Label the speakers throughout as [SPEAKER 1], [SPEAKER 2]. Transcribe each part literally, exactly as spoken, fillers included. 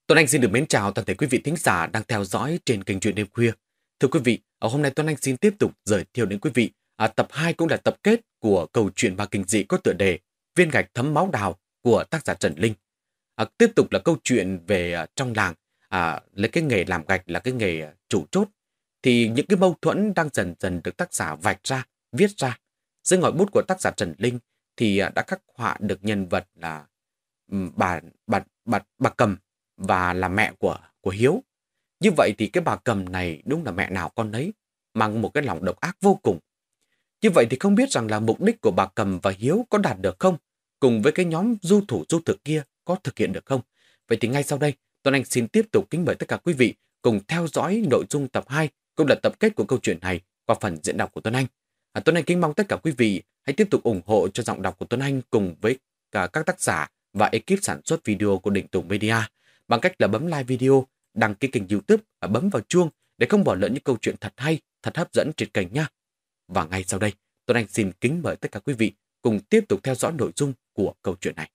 [SPEAKER 1] Tuấn Anh xin được mến chào toàn thể quý vị thính giả đang theo dõi trên kênh Truyện Đêm Khuya. Thưa quý vị, ở hôm nay Tuấn Anh xin tiếp tục giới thiệu đến quý vị à, tập hai cũng là tập kết của câu chuyện ma kinh dị có tựa đề Viên gạch thấm máu đào của tác giả Trần Linh. À, tiếp tục là câu chuyện về à, trong làng, à, lấy cái nghề làm gạch là cái nghề à, chủ chốt. Thì những cái mâu thuẫn đang dần dần được tác giả vạch ra, viết ra. Dưới ngòi bút của tác giả Trần Linh thì à, đã khắc họa được nhân vật là ừm, bà, bà, bà, bà Cầm và là mẹ của, của Hiếu. Như vậy thì cái bà Cầm này đúng là mẹ nào con nấy, mang một cái lòng độc ác vô cùng. Như vậy thì không biết rằng là mục đích của bà Cầm và Hiếu có đạt được không? Cùng với cái nhóm du thủ du thực kia có thực hiện được không? Vậy thì ngay sau đây, Tuấn Anh xin tiếp tục kính mời tất cả quý vị cùng theo dõi nội dung tập hai cũng là tập kết của câu chuyện này qua phần diễn đọc của Tuấn Anh. À, Tuấn Anh kính mong tất cả quý vị hãy tiếp tục ủng hộ cho giọng đọc của Tuấn Anh cùng với cả các tác giả và ekip sản xuất video của Định Tùng Media bằng cách là bấm like video, đăng ký kênh YouTube và bấm vào chuông để không bỏ lỡ những câu chuyện thật hay, thật hấp dẫn trên kênh nhé. Và ngay sau đây, Tuấn Anh xin kính mời tất cả quý vị cùng tiếp tục theo dõi nội dung của câu chuyện này.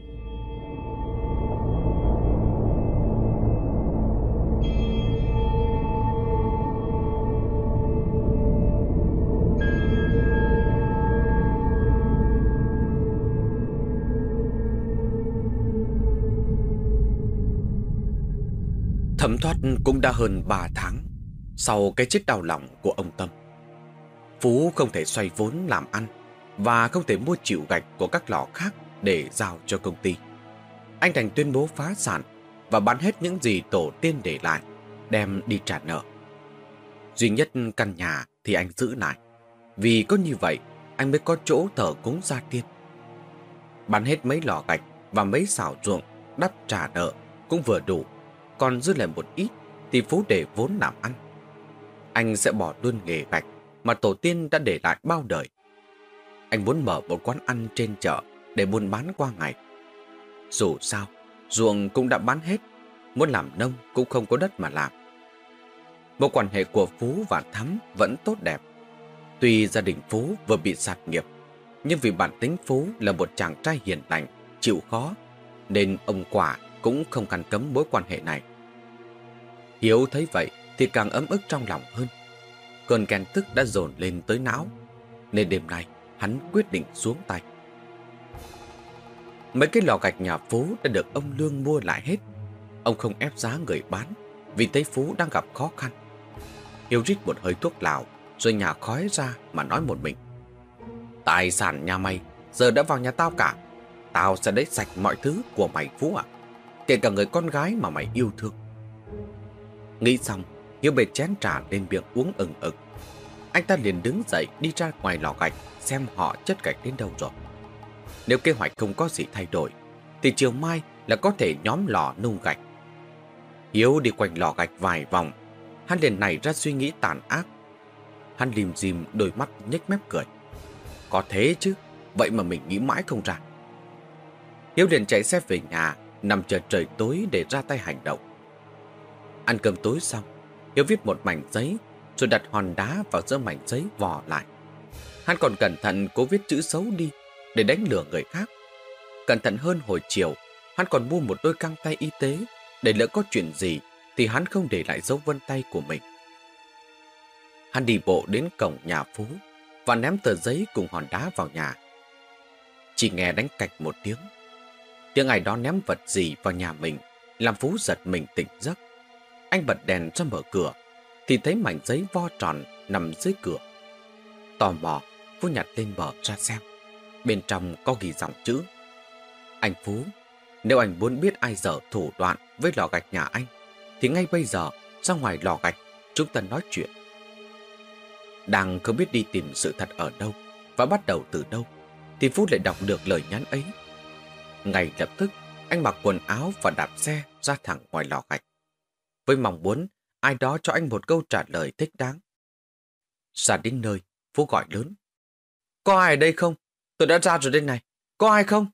[SPEAKER 1] Thấm thoát cũng đã hơn ba tháng sau cái chết đau lòng của ông Tâm. Phú không thể xoay vốn làm ăn và không thể mua chịu gạch của các lò khác để giao cho công ty. Anh đành tuyên bố phá sản và bán hết những gì tổ tiên để lại, đem đi trả nợ. Duy nhất căn nhà thì anh giữ lại, vì có như vậy anh mới có chỗ thờ cúng gia tiên. Bán hết mấy lò gạch và mấy xảo ruộng đắp trả nợ cũng vừa đủ, còn dư lại một ít thì Phú để vốn làm ăn. Anh sẽ bỏ luôn nghề gạch mà tổ tiên đã để lại bao đời. Anh muốn mở một quán ăn trên chợ để buôn bán qua ngày. Dù sao, ruộng cũng đã bán hết, muốn làm nông cũng không có đất mà làm. Mối quan hệ của Phú và Thắm vẫn tốt đẹp. Tuy gia đình Phú vừa bị sạt nghiệp, nhưng vì bản tính Phú là một chàng trai hiền lành, chịu khó, nên ông Quả cũng không ngăn cấm mối quan hệ này. Hiếu thấy vậy thì càng ấm ức trong lòng hơn. Cơn ghen tức đã dồn lên tới não, nên đêm nay hắn quyết định xuống tay. Mấy cái lò gạch nhà Phú đã được ông Lương mua lại hết. Ông không ép giá người bán, vì thấy Phú đang gặp khó khăn. Hiếu rít một hơi thuốc lào, rồi nhả khói ra mà nói một mình: "Tài sản nhà mày giờ đã vào nhà tao cả. Tao sẽ lấy sạch mọi thứ của mày Phú ạ, kể cả người con gái mà mày yêu thương." Nghĩ xong, Hiếu bê chén trà lên miệng uống ừng ực. Anh ta liền đứng dậy đi ra ngoài lò gạch xem họ chất gạch đến đâu rồi. Nếu kế hoạch không có gì thay đổi thì chiều mai là có thể nhóm lò nung gạch. Hiếu đi quanh lò gạch vài vòng, hắn liền nảy ra suy nghĩ tàn ác. Hắn lim dim đôi mắt nhếch mép cười: "Có thế chứ, vậy mà mình nghĩ mãi không ra." Hiếu liền chạy xe về nhà, nằm chờ trời tối để ra tay hành động. Ăn cơm tối xong, Hiếu viết một mảnh giấy rồi đặt hòn đá vào giữa mảnh giấy vò lại. Hắn còn cẩn thận cố viết chữ xấu đi để đánh lừa người khác. Cẩn thận hơn hồi chiều, hắn còn mua một đôi găng tay y tế để lỡ có chuyện gì thì hắn không để lại dấu vân tay của mình. Hắn đi bộ đến cổng nhà Phú và ném tờ giấy cùng hòn đá vào nhà. Chỉ nghe đánh cạch một tiếng. Tiếng ai đó ném vật gì vào nhà mình làm Phú giật mình tỉnh giấc. Anh bật đèn ra mở cửa thì thấy mảnh giấy vo tròn nằm dưới cửa. Tò mò, Phú nhặt lên mở ra xem. Bên trong có ghi dòng chữ: "Anh Phú, nếu anh muốn biết ai dở thủ đoạn với lò gạch nhà anh thì ngay bây giờ ra ngoài lò gạch chúng ta nói chuyện." Đang không biết đi tìm sự thật ở đâu và bắt đầu từ đâu thì Phú lại đọc được lời nhắn ấy. Ngay lập tức anh mặc quần áo và đạp xe ra thẳng ngoài lò gạch, với mong muốn ai đó cho anh một câu trả lời thích đáng. Ra đến nơi, Phú gọi lớn: "Có ai ở đây không? Tôi đã ra rồi đây này. Có ai không?"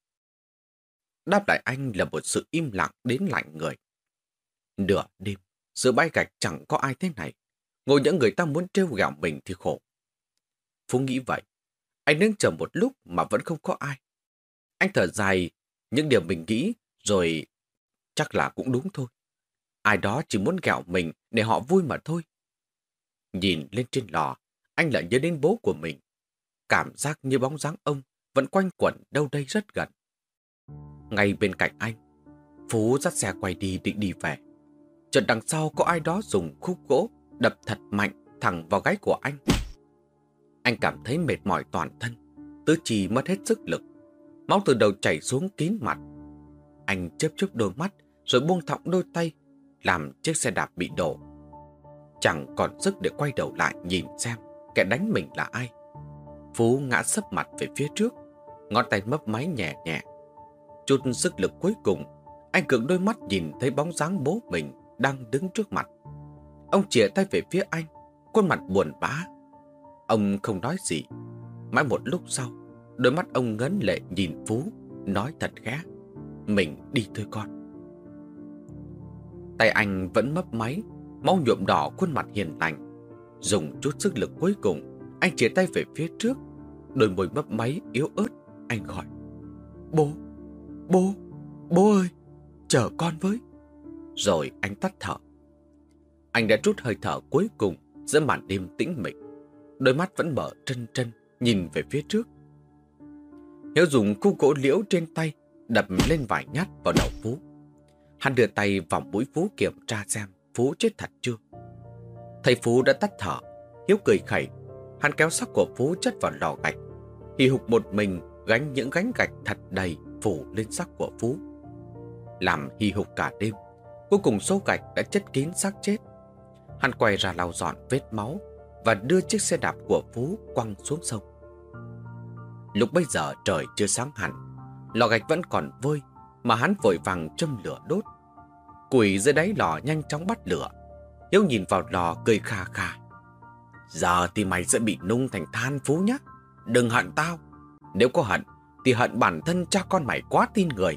[SPEAKER 1] Đáp lại anh là một sự im lặng đến lạnh người. Nửa đêm, giữa bãi gạch chẳng có ai thế này. Ngồi những người ta muốn trêu ghẹo mình thì khổ. Phú nghĩ vậy. Anh đứng chờ một lúc mà vẫn không có ai. Anh thở dài những điều mình nghĩ rồi chắc là cũng đúng thôi. Ai đó chỉ muốn ghẹo mình để họ vui mà thôi. Nhìn lên trên lò, anh lại nhớ đến bố của mình. Cảm giác như bóng dáng ông vẫn quanh quẩn đâu đây rất gần. Ngay bên cạnh anh, Phú dắt xe quay đi định đi về. Chợt đằng sau có ai đó dùng khúc gỗ đập thật mạnh thẳng vào gáy của anh. Anh cảm thấy mệt mỏi toàn thân, tứ chi mất hết sức lực. Máu từ đầu chảy xuống kín mặt. Anh chớp chớp đôi mắt rồi buông thõng đôi tay, làm chiếc xe đạp bị đổ. Chẳng còn sức để quay đầu lại nhìn xem kẻ đánh mình là ai. Phú ngã sấp mặt về phía trước, ngón tay mấp máy nhẹ nhẹ. Chút sức lực cuối cùng, anh cứng đôi mắt nhìn thấy bóng dáng bố mình đang đứng trước mặt. Ông chìa tay về phía anh, khuôn mặt buồn bã. Ông không nói gì. Mãi một lúc sau, đôi mắt ông ngấn lệ nhìn Phú, nói thật khẽ: "Mình đi thôi con." Tay anh vẫn mấp máy, máu nhuộm đỏ khuôn mặt hiền lành. Dùng chút sức lực cuối cùng, anh chìa tay về phía trước. Đôi môi mấp máy yếu ớt, anh gọi: "Bố, bố, bố ơi, chờ con với." Rồi anh tắt thở. Anh đã trút hơi thở cuối cùng giữa màn đêm tĩnh mịch. Đôi mắt vẫn mở trân trân nhìn về phía trước. Hiếu dùng khúc gỗ liễu trên tay đập lên vài nhát vào đầu Phú. Hắn đưa tay vào mũi Phú kiểm tra xem Phú chết thật chưa. Thấy Phú đã tắt thở, Hiếu cười khẩy. Hắn kéo xác của Phú chất vào lò gạch, hì hục một mình gánh những gánh gạch thật đầy phủ lên xác của Phú. Làm hì hục cả đêm, cuối cùng số gạch đã chất kín xác chết. Hắn quay ra lau dọn vết máu và đưa chiếc xe đạp của Phú quăng xuống sông. Lúc bấy giờ trời chưa sáng hẳn, lò gạch vẫn còn vơi mà hắn vội vàng châm lửa đốt. Củi dưới đáy lò nhanh chóng bắt lửa. Hiếu nhìn vào lò cười khà khà: "Giờ thì mày sẽ bị nung thành than, Phú nhá. Đừng hận tao. Nếu có hận thì hận bản thân cha con mày quá tin người."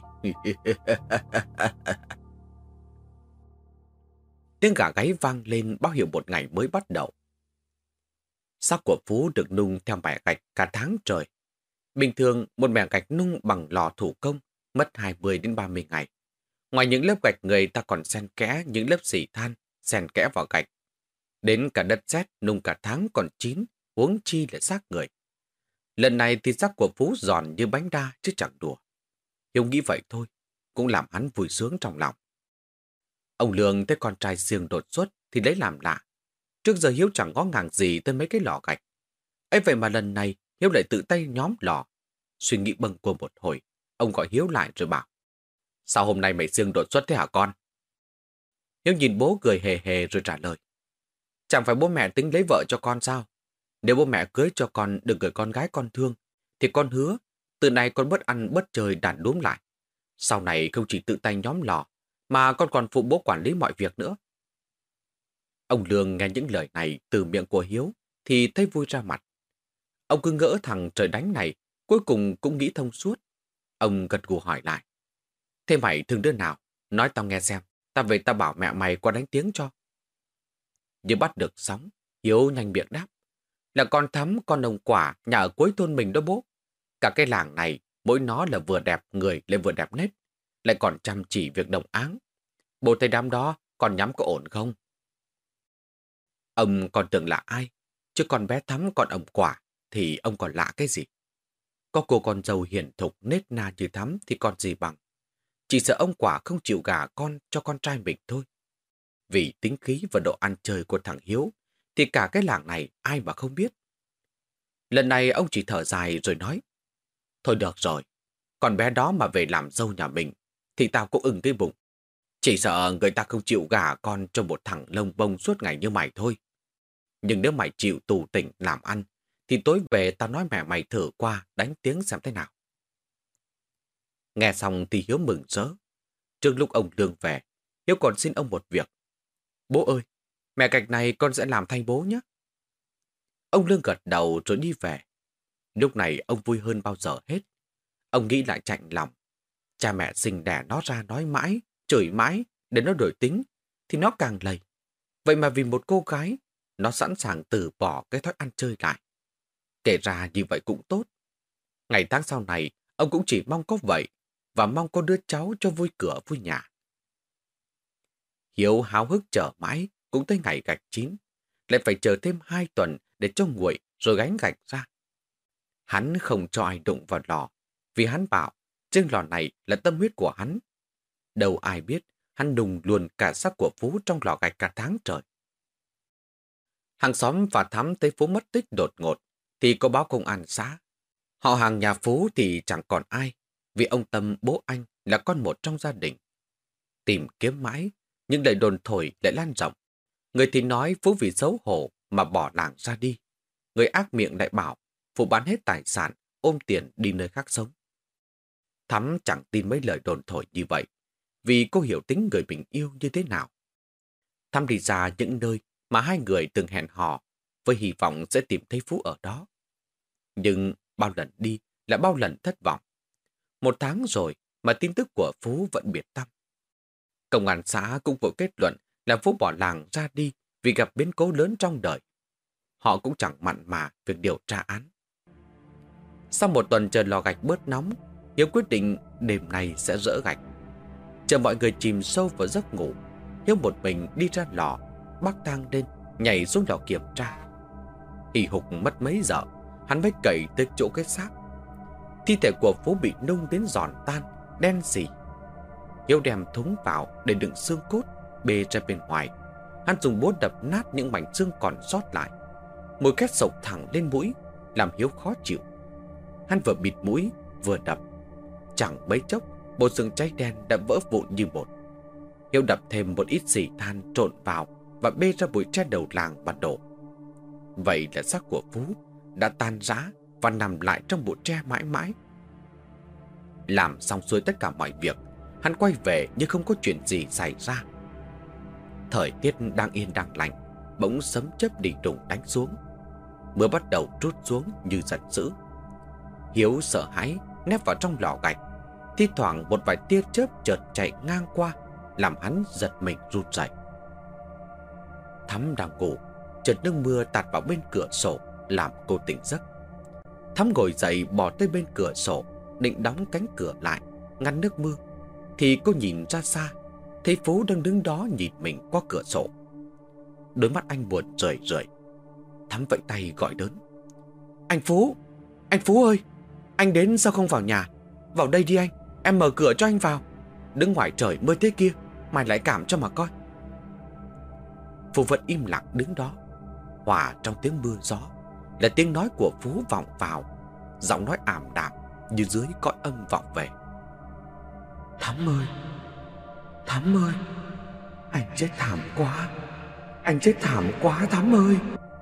[SPEAKER 1] Tiếng gà gáy vang lên báo hiệu một ngày mới bắt đầu. Xác của Phú được nung theo mẻ gạch cả tháng trời. Bình thường một mẻ gạch nung bằng lò thủ công mất hai mươi đến ba mươi ngày. Ngoài những lớp gạch, người ta còn xen kẽ những lớp xỉ than xen kẽ vào gạch. Đến cả đất sét nung cả tháng còn chín, huống chi là xác người. Lần này thì xác của Phú giòn như bánh đa chứ chẳng đùa. Hiếu nghĩ vậy thôi cũng làm hắn vui sướng trong lòng. Ông Lương thấy con trai siêng đột xuất thì lấy làm lạ. Trước giờ Hiếu chẳng có ngàng gì tới mấy cái lò gạch. Ấy vậy mà lần này Hiếu lại tự tay nhóm lò. Suy nghĩ bâng quơ một hồi, ông gọi Hiếu lại rồi bảo: "Sao hôm nay mày siêng đột xuất thế hả con?" Hiếu nhìn bố cười hề hề rồi trả lời: "Chẳng phải bố mẹ tính lấy vợ cho con sao? Nếu bố mẹ cưới cho con được người con gái con thương, thì con hứa từ nay con bớt ăn bớt chơi đàn đúm lại. Sau này không chỉ tự tay nhóm lò, mà con còn phụ bố quản lý mọi việc nữa." Ông Lương nghe những lời này từ miệng của Hiếu thì thấy vui ra mặt. Ông cứ ngỡ thằng trời đánh này cuối cùng cũng nghĩ thông suốt. Ông gật gù hỏi lại: "Thế mày thương đứa nào? Nói tao nghe xem, tao về tao bảo mẹ mày qua đánh tiếng cho." Như bắt được sóng, Hiếu nhanh miệng đáp: "Là con Thắm, con ông Quả, nhà ở cuối thôn mình đó bố. Cả cái làng này, mỗi nó là vừa đẹp người lại vừa đẹp nết, lại còn chăm chỉ việc đồng áng. Bố thấy đám đó còn nhắm có ổn không?" Ông còn tưởng là ai, chứ con bé Thắm con ông Quả thì ông còn lạ cái gì. Có cô con dâu hiền thục nết na như Thắm thì còn gì bằng. Chỉ sợ ông Quả không chịu gả con cho con trai mình thôi. Vì tính khí và độ ăn chơi của thằng Hiếu thì cả cái làng này ai mà không biết. Lần này ông chỉ thở dài rồi nói: "Thôi được rồi, con bé đó mà về làm dâu nhà mình thì tao cũng ưng cái bụng. Chỉ sợ người ta không chịu gả con cho một thằng lông bông suốt ngày như mày thôi. Nhưng nếu mày chịu tù tỉnh làm ăn thì tối về tao nói mẹ mày thử qua đánh tiếng xem thế nào." Nghe xong thì Hiếu mừng rỡ. Trước lúc ông Lương về, Hiếu còn xin ông một việc: "Bố ơi, mẹ gạch này con sẽ làm thay bố nhé." Ông Lương gật đầu rồi đi về. Lúc này ông vui hơn bao giờ hết. Ông nghĩ lại chạnh lòng. Cha mẹ sinh đẻ nó ra nói mãi, chửi mãi để nó đổi tính thì nó càng lầy. Vậy mà vì một cô gái, nó sẵn sàng từ bỏ cái thói ăn chơi lại. Kể ra như vậy cũng tốt. Ngày tháng sau này, ông cũng chỉ mong có vậy và mong có đứa cháu cho vui cửa vui nhà. Hiếu háo hức chờ mãi cũng tới ngày gạch chín, lại phải chờ thêm hai tuần để cho nguội rồi gánh gạch ra. Hắn không cho ai đụng vào lò, vì hắn bảo trên lò này là tâm huyết của hắn. Đâu ai biết hắn đùng luôn cả xác của Phú trong lò gạch cả tháng trời. Hàng xóm và Thắm thấy Phú mất tích đột ngột thì có báo công an xã. Họ hàng nhà Phú thì chẳng còn ai, vì ông Tâm bố anh là con một trong gia đình. Tìm kiếm mãi, nhưng lời đồn thổi lại lan rộng. Người thì nói Phú vì xấu hổ mà bỏ làng ra đi. Người ác miệng lại bảo Phú bán hết tài sản, ôm tiền đi nơi khác sống. Thắm chẳng tin mấy lời đồn thổi như vậy, vì cô hiểu tính người mình yêu như thế nào. Thắm đi ra những nơi mà hai người từng hẹn hò, với hy vọng sẽ tìm thấy Phú ở đó. Nhưng bao lần đi là bao lần thất vọng. Một tháng rồi mà tin tức của Phú vẫn biệt tăm. Công an xã cũng vội kết luận là Phú bỏ làng ra đi vì gặp biến cố lớn trong đời. Họ cũng chẳng mặn mà việc điều tra án. Sau một tuần chờ lò gạch bớt nóng, Hiếu quyết định đêm nay sẽ dỡ gạch. Chờ mọi người chìm sâu vào giấc ngủ, Hiếu một mình đi ra lò, bắc thang lên, nhảy xuống lò kiểm tra. Hì hục mất mấy giờ, hắn mới cậy tới chỗ cái xác. Thi thể của Phú bị nung đến giòn tan, đen xì. Hiếu đem thúng vào để đựng xương cốt, bê ra bên ngoài. Hắn dùng búa đập nát những mảnh xương còn sót lại. Mùi khét sộc thẳng lên mũi, làm Hiếu khó chịu. Hắn vừa bịt mũi, vừa đập. Chẳng mấy chốc, bộ xương cháy đen đã vỡ vụn như một. Hiếu đập thêm một ít xỉ than trộn vào và bê ra bụi tre đầu làng và đổ. Vậy là xác của Phú đã tan rã và nằm lại trong bụi tre mãi mãi. Làm xong xuôi tất cả mọi việc, hắn quay về như không có chuyện gì xảy ra. Thời tiết đang yên đang lành, bỗng sấm chớp đỉ đùng đánh xuống. Mưa bắt đầu trút xuống như giận dữ. Hiếu sợ hãi nép vào trong lò gạch. Thi thoảng một vài tia chớp chợt chạy ngang qua, làm hắn giật mình run rẩy. Thắm đang ngủ, chợt nước mưa tạt vào bên cửa sổ, làm cô tỉnh giấc. Thắm ngồi dậy bỏ tới bên cửa sổ, định đóng cánh cửa lại, ngăn nước mưa, thì cô nhìn ra xa, thấy Phú đang đứng đó nhìn mình qua cửa sổ. Đôi mắt anh buồn rười rượi. Thắm vẫy tay gọi lớn: "Anh Phú! Anh Phú ơi! Anh đến sao không vào nhà? Vào đây đi anh, em mở cửa cho anh vào. Đứng ngoài trời mưa thế kia, mày lại cảm cho mà coi." Phú vẫn im lặng đứng đó. Hòa trong tiếng mưa gió là tiếng nói của Phú vọng vào, giọng nói ảm đạm như dưới cõi âm vọng về: "Thắm ơi! Thắm ơi! Anh chết thảm quá! Anh chết thảm quá Thắm ơi!"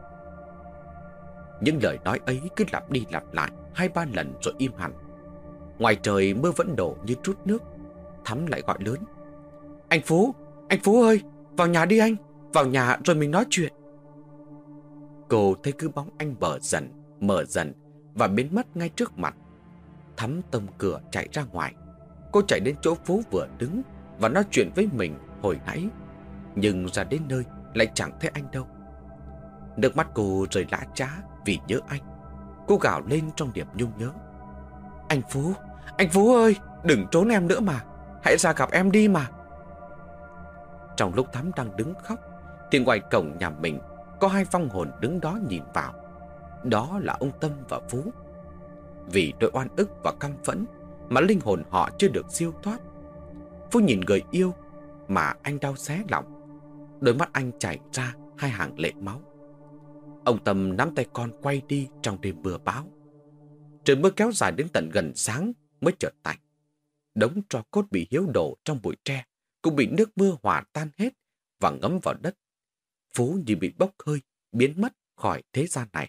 [SPEAKER 1] Những lời nói ấy cứ lặp đi lặp lại hai ba lần rồi im hẳn. Ngoài trời mưa vẫn đổ như trút nước. Thắm lại gọi lớn: "Anh Phú! Anh Phú ơi! Vào nhà đi anh! Vào nhà rồi mình nói chuyện." Cô thấy cứ bóng anh mở dần, mở dần và biến mất ngay trước mặt. Thắm tông cửa chạy ra ngoài. Cô chạy đến chỗ Phú vừa đứng và nói chuyện với mình hồi nãy. Nhưng ra đến nơi lại chẳng thấy anh đâu. Nước mắt cô rơi lã chã vì nhớ anh. Cô gào lên trong niềm nhung nhớ: "Anh Phú! Anh Phú ơi! Đừng trốn em nữa mà! Hãy ra gặp em đi mà!" Trong lúc Thắm đang đứng khóc thì ngoài cổng nhà mình có hai vong hồn đứng đó nhìn vào. Đó là ông Tâm và Phú. Vì đôi oan ức và căm phẫn mà linh hồn họ chưa được siêu thoát. Phú nhìn người yêu mà anh đau xé lòng. Đôi mắt anh chảy ra hai hàng lệ máu. Ông Tâm nắm tay con quay đi trong đêm mưa bão. Trời mưa kéo dài đến tận gần sáng mới chợt tạnh. Đống tro cốt bị Hiếu đổ trong bụi tre cũng bị nước mưa hòa tan hết và ngấm vào đất. Phú như bị bốc hơi, biến mất khỏi thế gian này.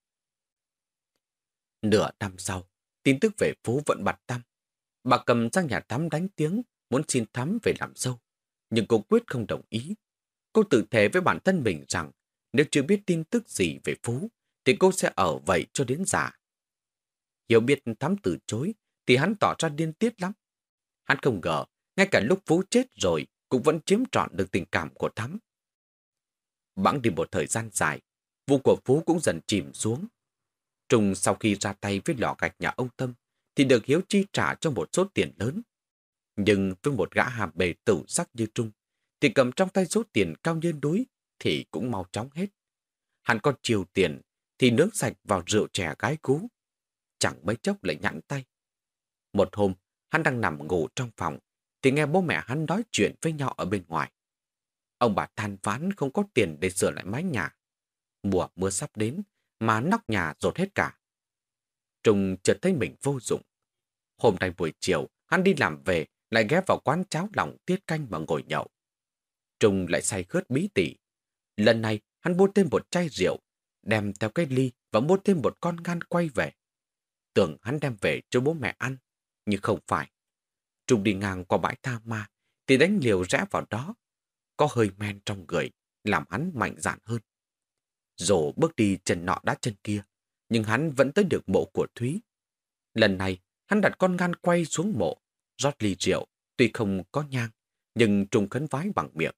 [SPEAKER 1] Nửa năm sau, tin tức về Phú vẫn bặt tăm. Bà Cầm sang nhà Thắm đánh tiếng muốn xin Thắm về làm dâu, nhưng cô quyết không đồng ý. Cô tự thề với bản thân mình rằng nếu chưa biết tin tức gì về Phú thì cô sẽ ở vậy cho đến già. Hiếu biết Thắm từ chối thì hắn tỏ ra điên tiết lắm. Hắn không ngờ ngay cả lúc Phú chết rồi cũng vẫn chiếm trọn được tình cảm của Thắm. Bẵng đi một thời gian dài, vụ của Phú cũng dần chìm xuống. Trung sau khi ra tay với lò gạch nhà ông Tâm thì được Hiếu chi trả cho một số tiền lớn. Nhưng với một gã hàm bề tử sắc như Trung thì cầm trong tay số tiền cao như núi thì cũng mau chóng hết. Hắn còn chiều tiền thì nướng sạch vào rượu chè gái cú. Chẳng mấy chốc lại nhẵn tay. Một hôm, hắn đang nằm ngủ trong phòng thì nghe bố mẹ hắn nói chuyện với nhau ở bên ngoài. Ông bà than vãn không có tiền để sửa lại mái nhà. Mùa mưa sắp đến mà nóc nhà dột hết cả. Trung chợt thấy mình vô dụng. Hôm nay buổi chiều, hắn đi làm về lại ghé vào quán cháo lòng tiết canh mà ngồi nhậu. Trung lại say khướt bí tỉ. Lần này hắn mua thêm một chai rượu, đem theo cái ly và mua thêm một con ngan quay về. Tưởng hắn đem về cho bố mẹ ăn, nhưng không phải. Trung đi ngang qua bãi tha ma thì đánh liều rẽ vào đó. Có hơi men trong người, làm hắn mạnh dạn hơn. Dù bước đi chân nọ đá chân kia, nhưng hắn vẫn tới được mộ của Thúy. Lần này, hắn đặt con ngan quay xuống mộ, rót ly rượu, tuy không có nhang, nhưng Trung khấn vái bằng miệng.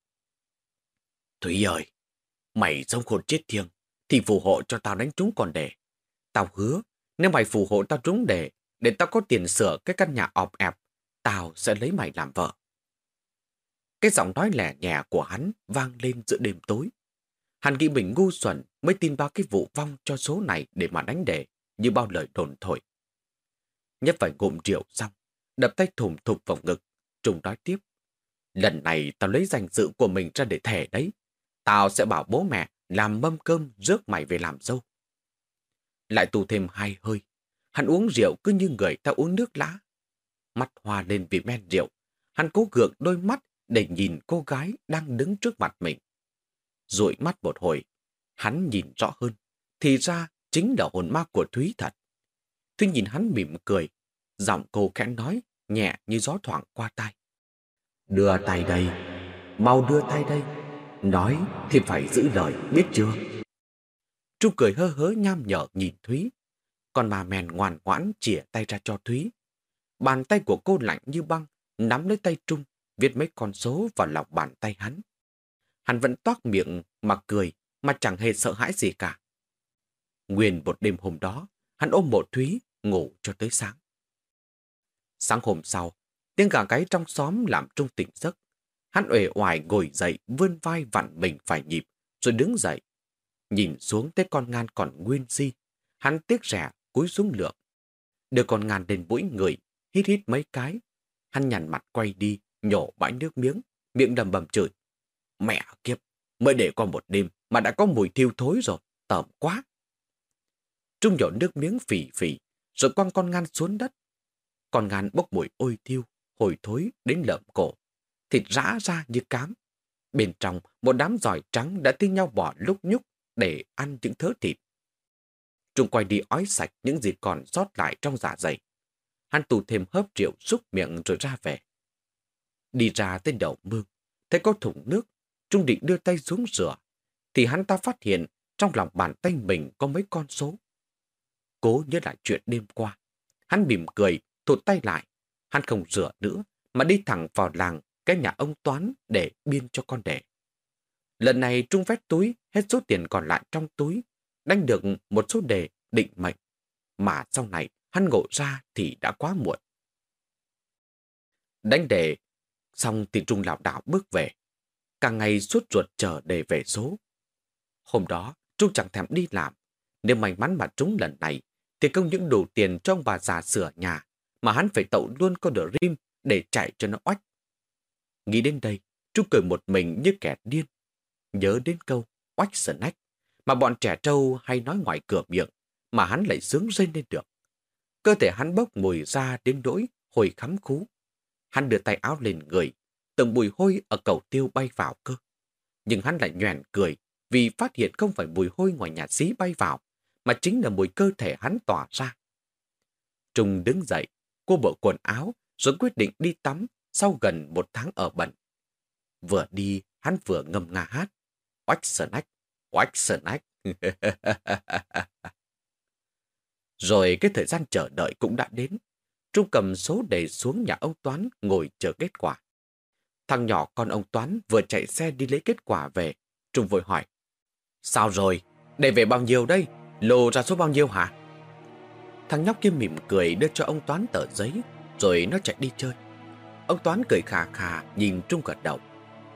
[SPEAKER 1] Thúy ơi, mày sống khôn chết thiêng, thì phù hộ cho tao đánh trúng con đề. Tao hứa, nếu mày phù hộ tao trúng đề, để tao có tiền sửa cái căn nhà ọp ẹp, tao sẽ lấy mày làm vợ. Cái giọng nói lẻ nhẹ của hắn vang lên giữa đêm tối. Hắn nghĩ mình ngu xuẩn mới tin vào cái vụ vong cho số này để mà đánh đề, như bao lời đồn thổi. Nhấp phải ngụm rượu xong, đập tay thùm thụp vào ngực, Trung nói tiếp. Lần này tao lấy danh dự của mình ra để thề đấy. Tao sẽ bảo bố mẹ làm mâm cơm rước mày về làm dâu. Lại tù thêm hai hơi. Hắn uống rượu cứ như người ta uống nước lã. Mắt hoa lên vì men rượu. Hắn cố gượng đôi mắt để nhìn cô gái đang đứng trước mặt mình. Dụi mắt một hồi, hắn nhìn rõ hơn. Thì ra chính là hồn ma của Thúy thật. Thúy nhìn hắn mỉm cười. Giọng cô khẽ nói, nhẹ như gió thoảng qua tai. Đưa tay đây, mau đưa tay đây. Nói thì phải giữ lời, biết chưa? Trung cười hơ hớ nham nhở nhìn Thúy. Còn bà mèn ngoan ngoãn chỉa tay ra cho Thúy. Bàn tay của cô lạnh như băng, nắm lấy tay Trung, viết mấy con số vào lòng bàn tay hắn. Hắn vẫn toác miệng mà cười, mà chẳng hề sợ hãi gì cả. Nguyên một đêm hôm đó, hắn ôm một Thúy, ngủ cho tới sáng. Sáng hôm sau, tiếng gà gáy trong xóm làm Trung tỉnh giấc. Hắn uể oải ngồi dậy, vươn vai vặn mình phải nhịp, rồi đứng dậy. Nhìn xuống thấy con ngan còn nguyên si, hắn tiếc rẻ cúi xuống lượng. Đưa con ngan lên mũi người, hít hít mấy cái. Hắn nhằn mặt quay đi, nhổ bãi nước miếng, miệng đầm bầm chửi. Mẹ kiếp, mới để qua một đêm mà đã có mùi thiêu thối rồi, tởm quá. Trung nhổ nước miếng phì phì, rồi quăng con ngan xuống đất. Con ngan bốc mùi ôi thiêu, hôi thối đến lợm cổ. Thịt rã ra như cám. Bên trong, một đám giỏi trắng đã tinh nhau bỏ lúc nhúc để ăn những thớ thịt. Trung quay đi ói sạch những gì còn sót lại trong dạ dày. Hắn tù thêm hớp rượu xúc miệng rồi ra về. Đi ra tới đầu mương, thấy có thùng nước, Trung định đưa tay xuống rửa, thì hắn ta phát hiện trong lòng bàn tay mình có mấy con số. Cố nhớ lại chuyện đêm qua, hắn mỉm cười, thụt tay lại. Hắn không rửa nữa, mà đi thẳng vào làng cái nhà ông Toán để biên cho con đẻ. Lần này Trung vét túi hết số tiền còn lại trong túi, đánh được một số đề định mệnh, mà sau này hắn ngộ ra thì đã quá muộn. Đánh đề xong thì Trung lảo đảo bước về, cả ngày suốt ruột chờ đề về số. Hôm đó Trung chẳng thèm đi làm, nếu may mắn mà trúng lần này thì không những đủ tiền cho ông bà già sửa nhà, mà hắn phải tậu luôn con Dream để chạy cho nó oách. Nghĩ đến đây, Trung cười một mình như kẻ điên. Nhớ đến câu oách snack mà bọn trẻ trâu hay nói ngoài cửa miệng, mà hắn lại sướng rên lên được. Cơ thể hắn bốc mùi ra đến nỗi hồi khắm khú. Hắn đưa tay áo lên người, từng mùi hôi ở cầu tiêu bay vào cơ. Nhưng hắn lại nhoẻn cười vì phát hiện không phải mùi hôi ngoài nhà xí bay vào, mà chính là mùi cơ thể hắn tỏa ra. Trung đứng dậy, cô bộ quần áo, rồi quyết định đi tắm sau gần một tháng ở bẩn. Vừa đi, hắn vừa ngâm nga hát. Oách snack, oách snack. Rồi cái thời gian chờ đợi cũng đã đến. Trung cầm số đề xuống nhà ông Toán ngồi chờ kết quả. Thằng nhỏ con ông Toán vừa chạy xe đi lấy kết quả về. Trung vội hỏi. Sao rồi? Đề về bao nhiêu đây? Lô ra số bao nhiêu hả? Thằng nhóc kia mỉm cười đưa cho ông Toán tờ giấy, rồi nó chạy đi chơi. Ông Toán cười khà khà nhìn Trung gật đầu.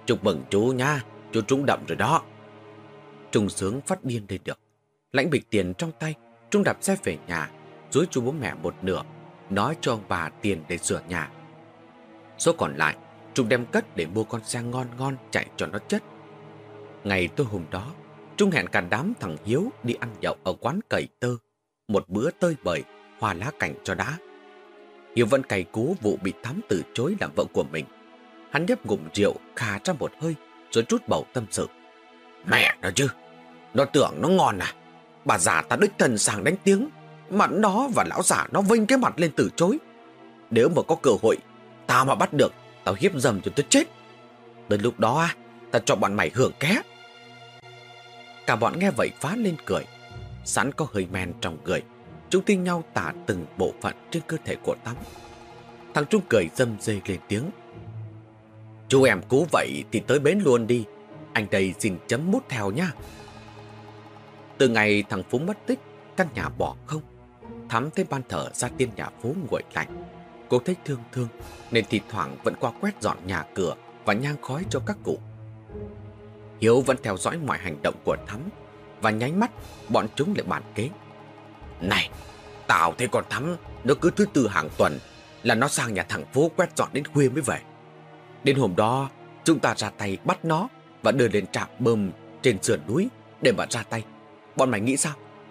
[SPEAKER 1] Chúc mừng chú nha, chú trúng đậm rồi đó. Trung sướng phát điên lên được. Lãnh bịch tiền trong tay, Trung đạp xe về nhà, dúi chú bố mẹ một nửa, nói cho ông bà tiền để sửa nhà. Số còn lại, Trung đem cất để mua con xe ngon ngon chạy cho nó chất. Ngày tối hôm đó, Trung hẹn cả đám thằng Hiếu đi ăn nhậu ở quán cầy tơ, một bữa tơi bời, hoa lá cảnh cho đã. Hiếu vẫn cày cú vụ bị Thắm từ chối làm vợ của mình. Hắn nhấp ngụm rượu, khà ra một hơi, rồi trút bầu tâm sự. Mẹ nó chứ, nó tưởng nó ngon à? Bà già ta đích thân sang đánh tiếng, mà nó và lão già nó vênh cái mặt lên từ chối. Nếu mà có cơ hội, tao mà bắt được, tao hiếp dầm cho tôi chết. Đến lúc đó, à, tao cho bọn mày hưởng ké. Cả bọn nghe vậy phá lên cười. Sẵn có hơi men trong người, chúng tin nhau tả từng bộ phận trên cơ thể của Thắm. Thằng Trung cười râm rê lên tiếng. Chú em cứu vậy thì tới bến luôn đi. Anh đây xin chấm mút theo nha. Từ ngày thằng Phú mất tích, căn nhà bỏ không. Thắm thấy ban thờ ra tiên nhà Phú nguội lạnh. Cô thấy thương thương nên thi thoảng vẫn qua quét dọn nhà cửa và nhang khói cho các cụ. Hiếu vẫn theo dõi mọi hành động của Thắm và nháy mắt bọn chúng lại bàn kế. Này, tao thấy con Thắm nó cứ thứ tư hàng tuần là nó sang nhà thằng Phú quét dọn đến khuya mới về. Đến hôm đó chúng ta ra tay bắt nó và đưa lên trạm bơm trên sườn núi để mà ra tay. Bọn mày nghĩ sao?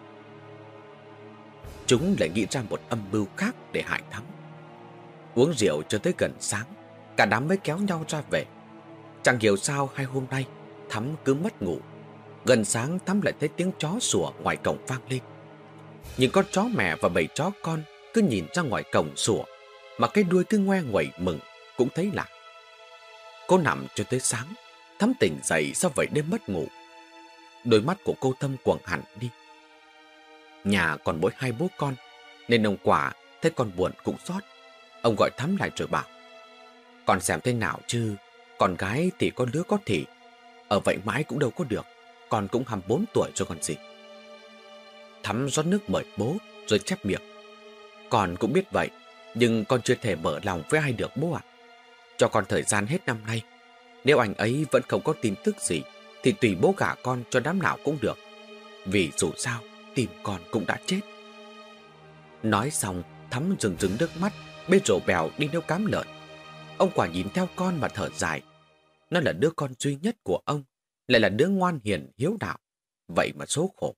[SPEAKER 1] Chúng lại nghĩ ra một âm mưu khác để hại Thắm. Uống rượu cho tới gần sáng, cả đám mới kéo nhau ra về. Chẳng hiểu sao hai hôm nay Thắm cứ mất ngủ. Gần sáng Thắm lại thấy tiếng chó sủa ngoài cổng vang lên. Những con chó mẹ và bầy chó con cứ nhìn ra ngoài cổng sủa, mà cái đuôi cứ ngoe nguẩy mừng cũng thấy lạ. Cô nằm cho tới sáng, Thắm tỉnh dậy sau vậy đêm mất ngủ. Đôi mắt của cô thâm quầng hẳn đi. Nhà còn mỗi hai bố con, nên ông Quả thấy con buồn cũng xót. Ông gọi Thắm lại rồi bảo: Con xem thế nào chứ, con gái thì có đứa có thể, ở vậy mãi cũng đâu có được, con cũng hai mươi bốn tuổi rồi còn gì. Thắm rót nước mời bố rồi chép miệng: Con cũng biết vậy, nhưng con chưa thể mở lòng với ai được bố ạ. Cho con thời gian hết năm nay. Nếu anh ấy vẫn không có tin tức gì thì tùy bố gả con cho đám nào cũng được. Vì dù sao tim con cũng đã chết. Nói xong Thắm rừng rừng nước mắt bê rổ bèo đi nấu cám lợn. Ông Quả nhìn theo con mà thở dài. Nó là đứa con duy nhất của ông, lại là đứa ngoan hiền hiếu đạo, vậy mà số khổ.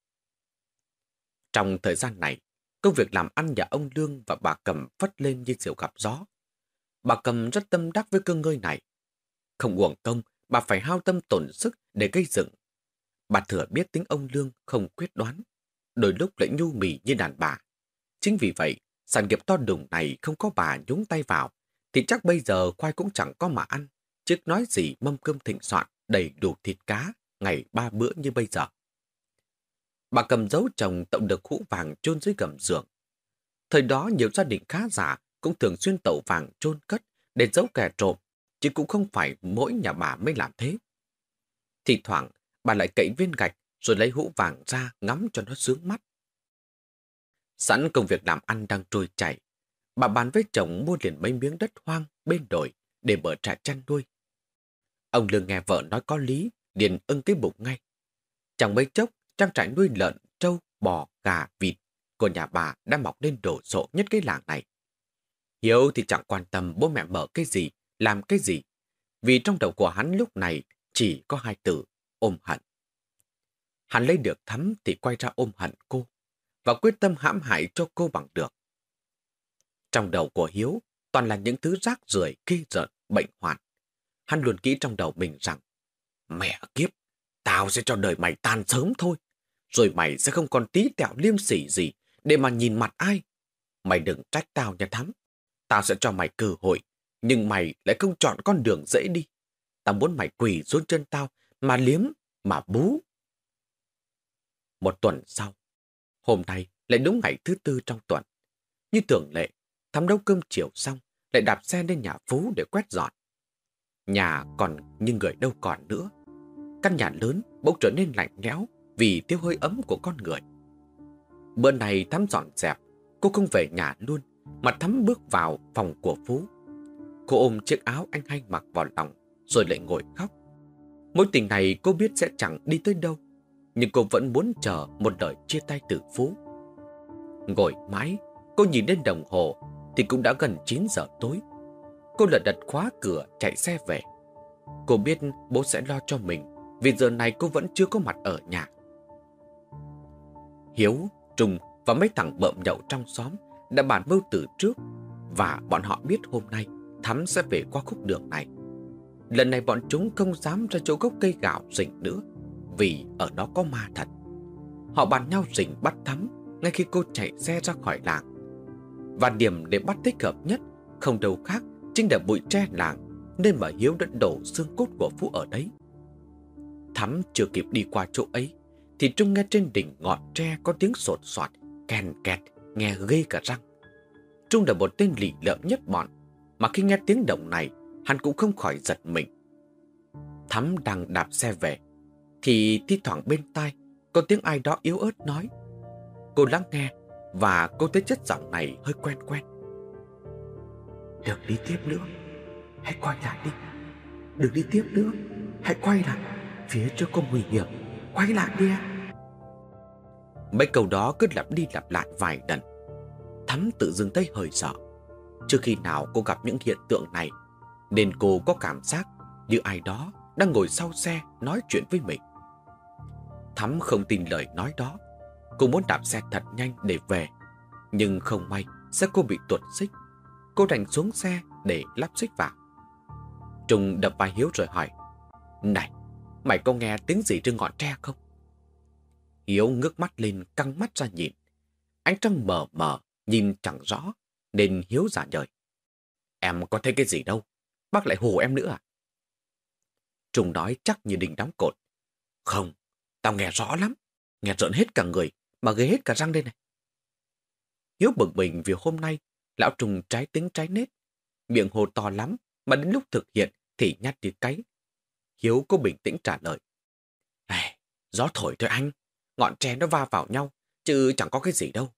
[SPEAKER 1] Trong thời gian này, công việc làm ăn nhà ông Lương và bà Cầm phất lên như diều gặp gió. Bà Cầm rất tâm đắc với cơ ngơi này. Không uổng công, bà phải hao tâm tổn sức để gây dựng. Bà thừa biết tính ông Lương không quyết đoán, đôi lúc lại nhu mì như đàn bà. Chính vì vậy, sản nghiệp to đùng này không có bà nhúng tay vào, thì chắc bây giờ khoai cũng chẳng có mà ăn, chứ nói gì mâm cơm thịnh soạn đầy đủ thịt cá ngày ba bữa như bây giờ. Bà Cầm giấu chồng tậu được hũ vàng chôn dưới gầm giường. Thời đó nhiều gia đình khá giả cũng thường xuyên tậu vàng chôn cất để giấu kẻ trộm, chứ cũng không phải mỗi nhà bà mới làm thế. Thì thoảng bà lại cậy viên gạch rồi lấy hũ vàng ra ngắm cho nó sướng mắt. Sẵn công việc làm ăn đang trôi chảy, bà bàn với chồng mua liền mấy miếng đất hoang bên đồi để mở trại chăn nuôi. Ông Lương nghe vợ nói có lý, liền ưng cái bụng ngay. Chẳng mấy chốc, trang trại nuôi lợn, trâu, bò, gà, vịt của nhà bà đã mọc lên đổ sộ nhất cái làng này. Hiếu thì chẳng quan tâm bố mẹ mở cái gì, làm cái gì, vì trong đầu của hắn lúc này chỉ có hai từ: ôm hận. Hắn lấy được Thắm thì quay ra ôm hận cô, và quyết tâm hãm hại cho cô bằng được. Trong đầu của Hiếu toàn là những thứ rác rưởi, ghê rợn, bệnh hoạn. Hắn luôn nghĩ trong đầu mình rằng: mẹ kiếp, tao sẽ cho đời mày tan sớm thôi, rồi mày sẽ không còn tí tẹo liêm sỉ gì để mà nhìn mặt ai. Mày đừng trách tao nha Thắm. Tao sẽ cho mày cơ hội, nhưng mày lại không chọn con đường dễ đi. Tao muốn mày quỳ xuống chân tao mà liếm, mà bú. Một tuần sau, hôm nay lại đúng ngày thứ tư trong tuần. Như thường lệ, Thắm nấu cơm chiều xong, lại đạp xe lên nhà Phú để quét dọn. Nhà còn như người đâu còn nữa. Căn nhà lớn bỗng trở nên lạnh lẽo vì thiếu hơi ấm của con người. Bữa này Thắm dọn dẹp, cô không về nhà luôn, mà Thắm bước vào phòng của Phú. Cô ôm chiếc áo anh hay mặc vào lòng, rồi lại ngồi khóc. Mối tình này cô biết sẽ chẳng đi tới đâu, nhưng cô vẫn muốn chờ một lời chia tay từ Phú. Ngồi mãi, cô nhìn lên đồng hồ thì cũng đã gần chín giờ tối. Cô lật đật khóa cửa chạy xe về. Cô biết bố sẽ lo cho mình vì giờ này cô vẫn chưa có mặt ở nhà. Hiếu, Trung và mấy thằng bợm nhậu trong xóm đã bàn mưu từ trước, và bọn họ biết hôm nay Thắm sẽ về qua khúc đường này. Lần này bọn chúng không dám ra chỗ gốc cây gạo rình nữa, vì ở đó có ma thật. Họ bàn nhau rình bắt Thắm ngay khi cô chạy xe ra khỏi làng. Và điểm để bắt thích hợp nhất không đâu khác chính là bụi tre làng, nên mà Hiếu đã đổ xương cốt của Phú ở đấy. Thắm chưa kịp đi qua chỗ ấy thì Trung nghe trên đỉnh ngọn tre có tiếng sột soạt, kèn kẹt, nghe ghê cả răng. Trung là một tên lì lợm nhất bọn, mà khi nghe tiếng động này, hắn cũng không khỏi giật mình. Thắm đang đạp xe về, thì thi thoảng bên tai có tiếng ai đó yếu ớt nói. Cô lắng nghe, và cô thấy chất giọng này hơi quen quen. Đừng đi tiếp nữa, hãy quay lại đi. Đừng đi tiếp nữa, hãy quay lại. Phía trước có nguy hiểm, quay lại đi. Mấy câu đó cứ lặp đi lặp lại vài lần. Thắm tự dưng thấy hơi sợ. Trước khi nào cô gặp những hiện tượng này, nên cô có cảm giác như ai đó đang ngồi sau xe nói chuyện với mình. Thắm không tin lời nói đó. Cô muốn đạp xe thật nhanh để về, nhưng không may xe cô bị tuột xích. Cô đành xuống xe để lắp xích vào. Trung đập vai Hiếu rồi hỏi: Này, mày có nghe tiếng gì trên ngọn tre không? Hiếu ngước mắt lên, căng mắt ra nhìn. Ánh trăng mờ mờ, nhìn chẳng rõ, nên Hiếu giả nhời: Em có thấy cái gì đâu, bác lại hù em nữa à? Trung nói chắc như đinh đóng cột: Không, tao nghe rõ lắm, nghe rợn hết cả người, mà ghê hết cả răng đây này. Hiếu bực mình vì hôm nay lão Trung trái tính trái nết, miệng hồ to lắm, mà đến lúc thực hiện thì nhát như cáy. Hiếu có bình tĩnh trả lời: Này, gió thổi thôi anh, ngọn tre nó va vào nhau, chứ chẳng có cái gì đâu.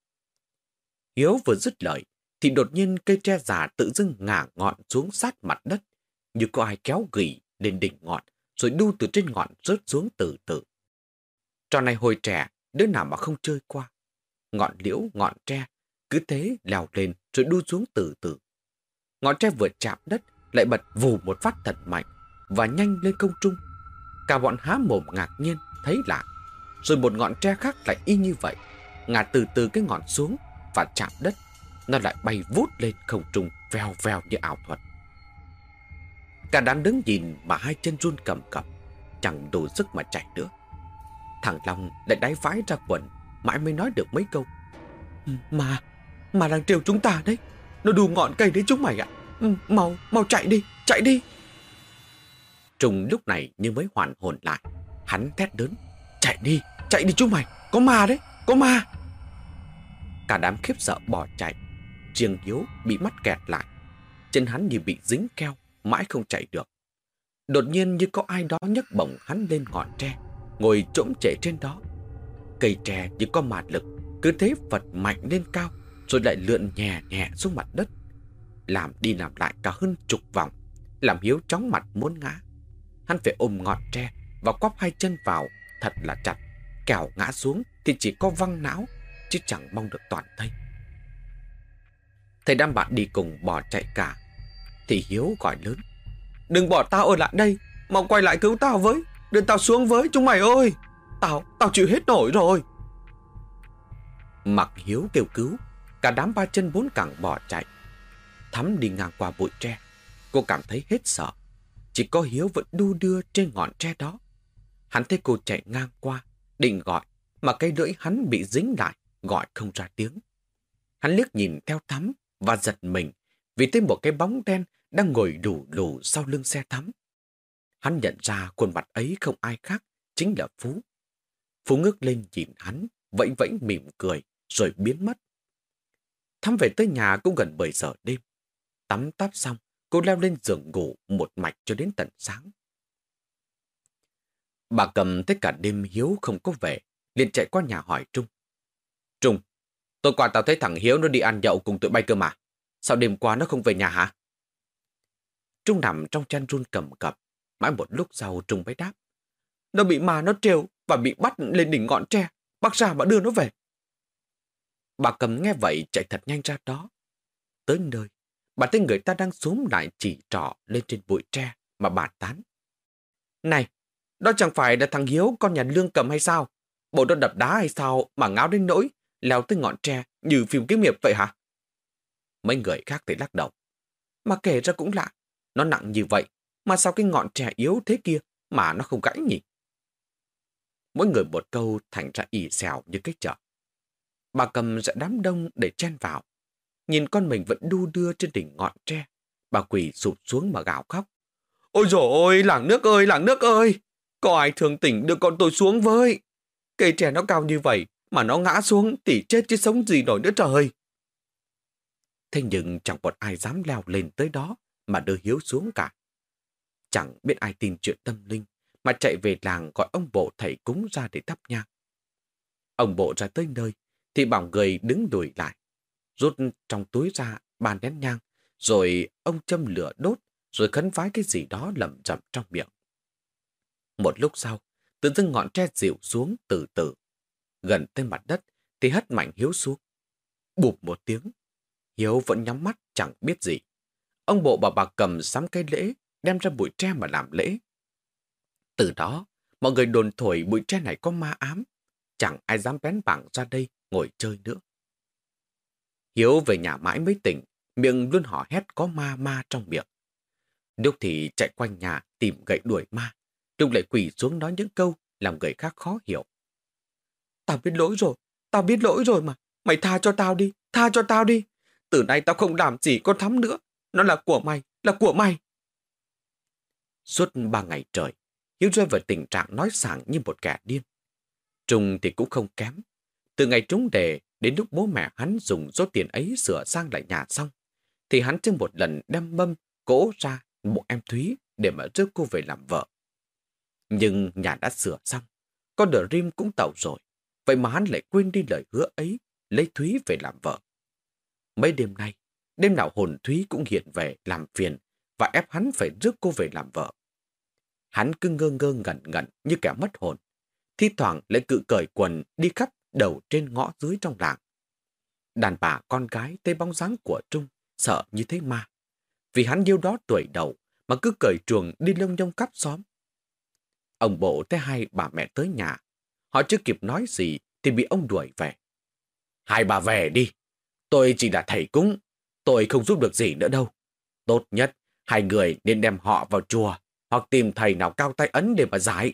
[SPEAKER 1] Hiếu vừa dứt lời, thì đột nhiên cây tre già tự dưng ngả ngọn xuống sát mặt đất, như có ai kéo gỉ lên đỉnh ngọn, rồi đu từ trên ngọn rớt xuống từ từ. Trò này hồi trẻ, đứa nào mà không chơi qua. Ngọn liễu, ngọn tre cứ thế leo lên rồi đu xuống từ từ. Ngọn tre vừa chạm đất lại bật vù một phát thật mạnh và nhanh lên không trung. Cả bọn há mồm ngạc nhiên thấy lạ. Rồi một ngọn tre khác lại y như vậy, ngả từ từ cái ngọn xuống và chạm đất, nó lại bay vút lên không trung vèo vèo như ảo thuật. Cả đám đứng nhìn mà hai chân run cầm cập, chẳng đủ sức mà chạy nữa. Thằng Long lại đáy vãi ra quần, mãi mới nói được mấy câu: Mà, mà đang trêu chúng ta đấy, nó đù ngọn cây đấy chúng mày ạ. Ừ, mau, mau chạy đi, chạy đi. Trung lúc này như mới hoàn hồn lại, hắn thét lớn: Chạy đi, chạy đi chúng mày, có ma đấy, có ma. Cả đám khiếp sợ bỏ chạy. Riêng Hiếu bị mắc kẹt lại, chân hắn như bị dính keo, mãi không chạy được. Đột nhiên như có ai đó nhấc bổng hắn lên ngọn tre, ngồi chỗng trễ trên đó. Cây tre như có mạt lực, cứ thế vật mạnh lên cao, rồi lại lượn nhẹ nhẹ xuống mặt đất, làm đi làm lại cả hơn chục vòng, làm Hiếu chóng mặt muốn ngã. Hắn phải ôm ngọn tre và quắp hai chân vào thật là chặt, kẻo ngã xuống thì chỉ có văng não, chứ chẳng mong được toàn thây. Thấy đám bạn đi cùng bỏ chạy cả, thì Hiếu gọi lớn: Đừng bỏ tao ở lại đây, mau quay lại cứu tao với, đưa tao xuống với chúng mày ơi, tao tao chịu hết nổi rồi. Mặc Hiếu kêu cứu, cả đám ba chân bốn cẳng bỏ chạy. Thắm đi ngang qua bụi tre, cô cảm thấy hết sợ. Chỉ có Hiếu vẫn đu đưa trên ngọn tre đó. Hắn thấy cô chạy ngang qua, định gọi, mà cái lưỡi hắn bị dính lại, gọi không ra tiếng. Hắn liếc nhìn theo Thắm và giật mình vì thấy một cái bóng đen đang ngồi lù lù sau lưng xe Thắm. Hắn nhận ra khuôn mặt ấy không ai khác, chính là Phú. Phú ngước lên nhìn hắn, vẫy vẫy mỉm cười, rồi biến mất. Thắm về tới nhà cũng gần bảy giờ đêm. Tắm táp xong, cô leo lên giường ngủ một mạch cho đến tận sáng. Bà Cầm thấy cả đêm Hiếu không có về, liền chạy qua nhà hỏi Trung. Trung, tối qua tao thấy thằng Hiếu nó đi ăn nhậu cùng tụi bay cơ mà. Sao đêm qua nó không về nhà hả? Trung nằm trong chăn run cầm cập. Mãi một lúc sau Trung mới đáp. Nó bị ma nó trêu và bị bắt lên đỉnh ngọn tre. Bác ra mà đưa nó về. Bà Cầm nghe vậy chạy thật nhanh ra đó. Tới nơi, bà thấy người ta đang xúm lại chỉ trỏ lên trên bụi tre mà bàn tán. Này, đó chẳng phải là thằng Hiếu con nhà Lương Cầm hay sao? Bộ nó đập đá hay sao mà ngáo đến nỗi leo tới ngọn tre như phim kiếm hiệp vậy hả? Mấy người khác thì lắc đầu. Mà kể ra cũng lạ, nó nặng như vậy mà sao cái ngọn tre yếu thế kia mà nó không gãy nhỉ? Mỗi người một câu thành ra ì xèo như cái chợ. Bà Cầm dạy đám đông để chen vào. Nhìn con mình vẫn đu đưa trên đỉnh ngọn tre. Bà quỳ sụp xuống mà gào khóc. Ôi dồi ôi, làng nước ơi, làng nước ơi! Có ai thường tỉnh đưa con tôi xuống với? Cây tre nó cao như vậy mà nó ngã xuống thì chết chứ sống gì nổi nữa trời! Thế nhưng chẳng một ai dám leo lên tới đó mà đưa Hiếu xuống cả. Chẳng biết ai tin chuyện tâm linh mà chạy về làng gọi ông bộ thầy cúng ra để thắp nhang. Ông bộ ra tới nơi thì bảo người đứng lùi lại, rút trong túi ra ba nén nhang, rồi ông châm lửa đốt, rồi khấn vái cái gì đó lẩm chẩm trong miệng. Một lúc sau, tự dưng ngọn tre dịu xuống từ từ. Gần tới mặt đất thì hất mạnh Hiếu xuống. Bụp một tiếng, Hiếu vẫn nhắm mắt chẳng biết gì. Ông bộ bảo bà Cầm sắm cây lễ, đem ra bụi tre mà làm lễ. Từ đó, mọi người đồn thổi bụi tre này có ma ám. Chẳng ai dám bén bảng ra đây ngồi chơi nữa. Hiếu về nhà mãi mới tỉnh, miệng luôn hò hét có ma ma trong miệng. Lúc thì chạy quanh nhà tìm gậy đuổi ma, lúc lại quỳ xuống nói những câu làm người khác khó hiểu. Tao biết lỗi rồi, tao biết lỗi rồi mà, mày tha cho tao đi, tha cho tao đi. Từ nay tao không làm gì con Thắm nữa, nó là của mày, là của mày. Suốt ba ngày trời, Hiếu rơi vào tình trạng nói sảng như một kẻ điên. Trung thì cũng không kém. Từ ngày trúng đề đến lúc bố mẹ hắn dùng số tiền ấy sửa sang lại nhà xong, thì hắn chưa một lần đem mâm cỗ ra bộ em Thúy để mà rước cô về làm vợ. Nhưng nhà đã sửa xong, con đờ rim cũng tậu rồi, vậy mà hắn lại quên đi lời hứa ấy, lấy Thúy về làm vợ. Mấy đêm nay, đêm nào hồn Thúy cũng hiện về làm phiền và ép hắn phải rước cô về làm vợ. Hắn cứ ngơ ngơ ngẩn ngẩn như kẻ mất hồn, thi thoảng lại cự cởi quần đi khắp đầu trên ngõ dưới trong làng. Đàn bà con gái thấy bóng dáng của Trung sợ như thấy ma, vì hắn yêu đó tuổi đầu mà cứ cởi truồng đi lông nhông khắp xóm. Ông bộ thấy hai bà mẹ tới nhà, họ chưa kịp nói gì thì bị ông đuổi về. Hai bà về đi, tôi chỉ là thầy cúng, tôi không giúp được gì nữa đâu. Tốt nhất, hai người nên đem họ vào chùa hoặc tìm thầy nào cao tay ấn để mà giải.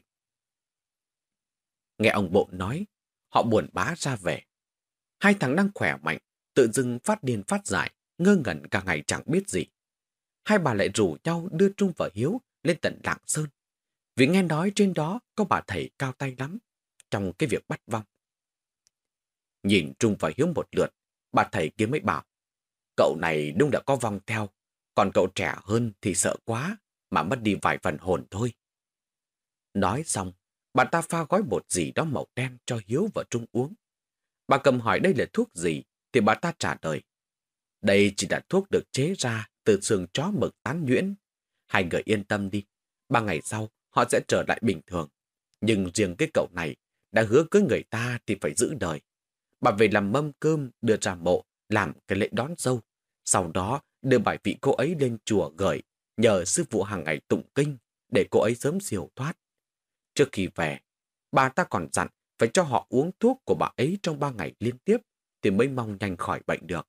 [SPEAKER 1] Nghe ông bộ nói, họ buồn bã ra về. Hai thằng đang khỏe mạnh, tự dưng phát điên phát dại, ngơ ngẩn cả ngày chẳng biết gì. Hai bà lại rủ nhau đưa Trung và Hiếu lên tận Lạng Sơn, vì nghe nói trên đó có bà thầy cao tay lắm trong cái việc bắt vong. Nhìn Trung và Hiếu một lượt, bà thầy kia mới bảo, cậu này đúng đã có vong theo, còn cậu trẻ hơn thì sợ quá mà mất đi vài phần hồn thôi. Nói xong, bà ta pha gói bột gì đó màu đen cho Hiếu và Trung uống. Bà Cầm hỏi đây là thuốc gì thì bà ta trả lời, đây chỉ là thuốc được chế ra từ xương chó mực tán nhuyễn. Hai người yên tâm đi, ba ngày sau họ sẽ trở lại bình thường. Nhưng riêng cái cậu này đã hứa cưới người ta thì phải giữ đời. Bà về làm mâm cơm đưa ra mộ, làm cái lễ đón dâu. Sau đó đưa bài vị cô ấy lên chùa gửi, nhờ sư phụ hàng ngày tụng kinh để cô ấy sớm siêu thoát. Trước khi về, bà ta còn dặn phải cho họ uống thuốc của bà ấy trong ba ngày liên tiếp thì mới mong nhanh khỏi bệnh được.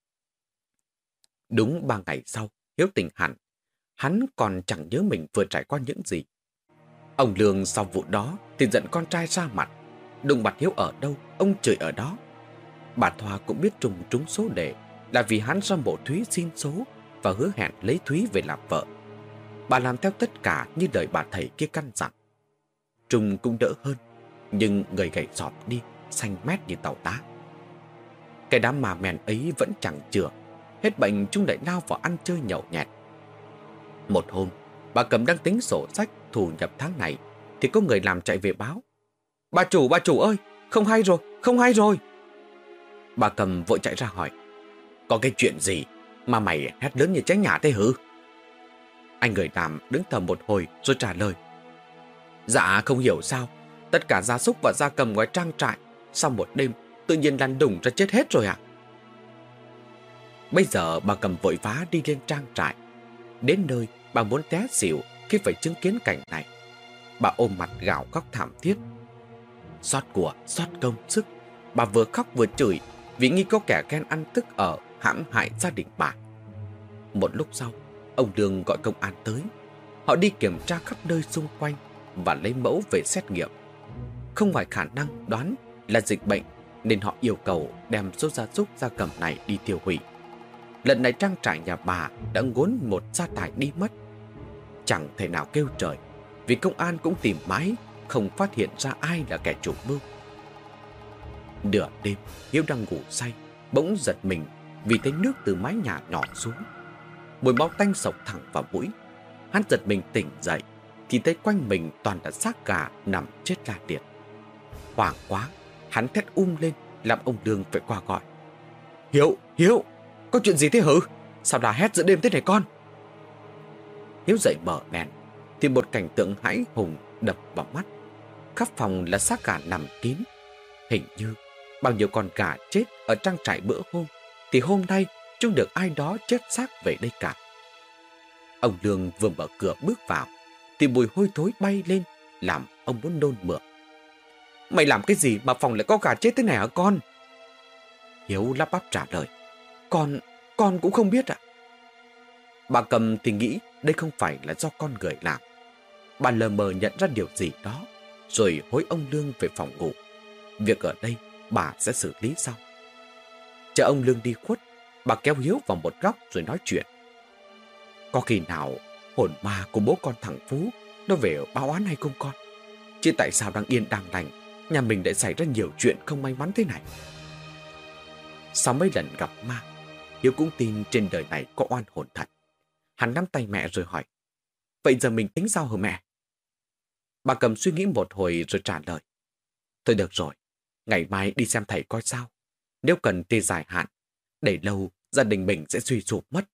[SPEAKER 1] Đúng ba ngày sau, Hiếu tỉnh hẳn. Hắn còn chẳng nhớ mình vừa trải qua những gì. Ông Lương sau vụ đó thì giận con trai ra mặt. Đụng mặt Hiếu ở đâu, ông chửi ở đó. Bà Thoa cũng biết Trung trúng số đề là vì hắn ra mộ Thúy xin số và hứa hẹn lấy Thúy về làm vợ. Bà làm theo tất cả như lời bà thầy kia căn dặn. Trung cũng đỡ hơn, nhưng người gầy sọp đi, xanh mét như tàu tá. Cái đám mà mèn ấy vẫn chẳng chữa. Hết bệnh Trung lại lao vào ăn chơi nhậu nhẹt. Một hôm, bà Cầm đang tính sổ sách thu nhập tháng này thì có người làm chạy về báo. Bà chủ, bà chủ ơi, không hay rồi, không hay rồi. Bà Cầm vội chạy ra hỏi, có cái chuyện gì mà mày hét lớn như cháy nhà thế hử? Anh người làm đứng thầm một hồi rồi trả lời. Dạ không hiểu sao, tất cả gia súc và gia cầm ngoài trang trại sau một đêm tự nhiên lăn đùng ra chết hết rồi ạ. Bây giờ bà Cầm vội vã đi lên trang trại. Đến nơi bà muốn té xỉu khi phải chứng kiến cảnh này. Bà ôm mặt gào khóc thảm thiết. Xót của, xót công sức, bà vừa khóc vừa chửi vì nghi có kẻ ghen ăn tức ở hãm hại gia đình bà. Một lúc sau, ông Lương gọi công an tới. Họ đi kiểm tra khắp nơi xung quanh và lấy mẫu về xét nghiệm. Không ngoài khả năng đoán là dịch bệnh nên họ yêu cầu đem số gia súc gia cầm này đi tiêu hủy. Lần này trang trại nhà bà đã ngốn một gia tài đi mất. Chẳng thể nào kêu trời, vì công an cũng tìm mãi không phát hiện ra ai là kẻ chủ mưu. Nửa đêm, Hiếu đang ngủ say, bỗng giật mình vì thấy nước từ mái nhà nhỏ xuống. Mùi máu tanh xộc thẳng vào mũi. Hắn giật mình tỉnh dậy thì thấy quanh mình toàn là xác gà nằm chết la liệt. Hoảng quá, hắn thét um lên làm ông Lương phải qua gọi. Hiếu, Hiếu, có chuyện gì thế hử? Sao la hét giữa đêm thế này con? Hiếu dậy mở đèn thì một cảnh tượng hãi hùng đập vào mắt. Khắp phòng là xác gà nằm kín. Hình như bao nhiêu con gà chết ở trang trại bữa hôm thì hôm nay chúng được ai đó chết xác về đây cả. Ông Lương vừa mở cửa bước vào thì mùi hôi thối bay lên làm ông muốn nôn mửa. Mày làm cái gì mà phòng lại có gà chết thế này hả con? Hiếu lắp bắp trả lời. Con, con cũng không biết ạ. Bà Cầm thì nghĩ đây không phải là do con người làm. Bà lờ mờ nhận ra điều gì đó rồi hối ông Lương về phòng ngủ. Việc ở đây bà sẽ xử lý sau. Chờ ông Lương đi khuất, bà kéo Hiếu vào một góc rồi nói chuyện. Có khi nào hồn ma của bố con thằng Phú nó về báo oán hay không con? Chứ tại sao đang yên đang lành nhà mình lại xảy ra nhiều chuyện không may mắn thế này? Sau mấy lần gặp ma, Hiếu cũng tin trên đời này có oan hồn thật. Hắn nắm tay mẹ rồi hỏi. Vậy giờ mình tính sao hả mẹ? Bà Cầm suy nghĩ một hồi rồi trả lời. Thôi được rồi, ngày mai đi xem thầy coi sao. Nếu cần thì dài hạn, để lâu gia đình mình sẽ suy sụp mất.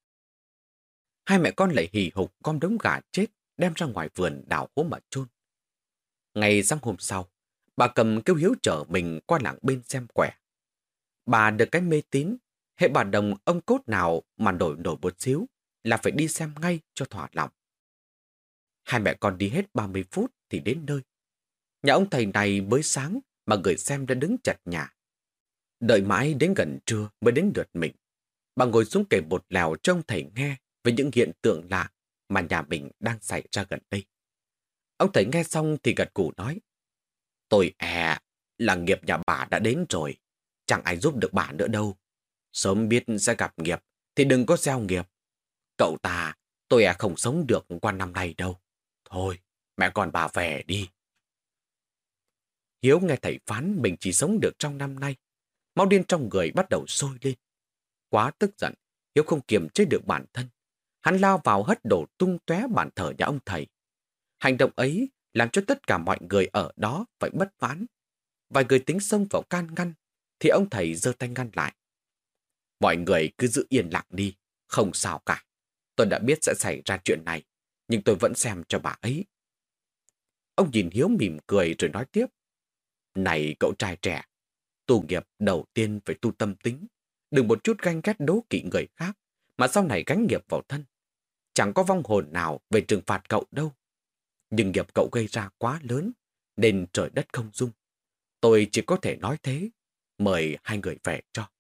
[SPEAKER 1] Hai mẹ con lại hì hục gom đống gà chết đem ra ngoài vườn đào hố mà chôn. Ngày sáng hôm sau, bà Cầm kêu Hiếu chở mình qua làng bên xem quẻ. Bà được cái mê tín, hễ bà đồng ông cốt nào mà nổi nổi một xíu là phải đi xem ngay cho thỏa lòng. Hai mẹ con đi hết ba mươi phút thì đến nơi. Nhà ông thầy này mới sáng mà người xem đã đứng chật nhà. Đợi mãi đến gần trưa mới đến lượt mình. Bà ngồi xuống kể một lèo cho ông thầy nghe về những hiện tượng lạ mà nhà mình đang xảy ra gần đây. Ông thầy nghe xong thì gật gù nói. Tôi à, là nghiệp nhà bà đã đến rồi. Chẳng ai giúp được bà nữa đâu. Sớm biết sẽ gặp nghiệp thì đừng có gieo nghiệp. Cậu ta, tôi à không sống được qua năm nay đâu. Thôi, mẹ con bà về đi. Hiếu nghe thầy phán mình chỉ sống được trong năm nay. Máu điên trong người bắt đầu sôi lên. Quá tức giận, Hiếu không kiềm chế được bản thân. Hắn lao vào hất đổ tung tóe bàn thờ nhà ông thầy. Hành động ấy làm cho tất cả mọi người ở đó phải bất mãn. Vài người tính xông vào can ngăn, thì ông thầy giơ tay ngăn lại. Mọi người cứ giữ yên lặng đi, không sao cả. Tôi đã biết sẽ xảy ra chuyện này, nhưng tôi vẫn xem cho bà ấy. Ông nhìn Hiếu mỉm cười rồi nói tiếp. Này cậu trai trẻ, tu nghiệp đầu tiên phải tu tâm tính. Đừng một chút ganh ghét đố kỵ người khác, mà sau này gánh nghiệp vào thân. Chẳng có vong hồn nào về trừng phạt cậu đâu. Nhưng nghiệp cậu gây ra quá lớn, nên trời đất không dung. Tôi chỉ có thể nói thế, mời hai người về cho.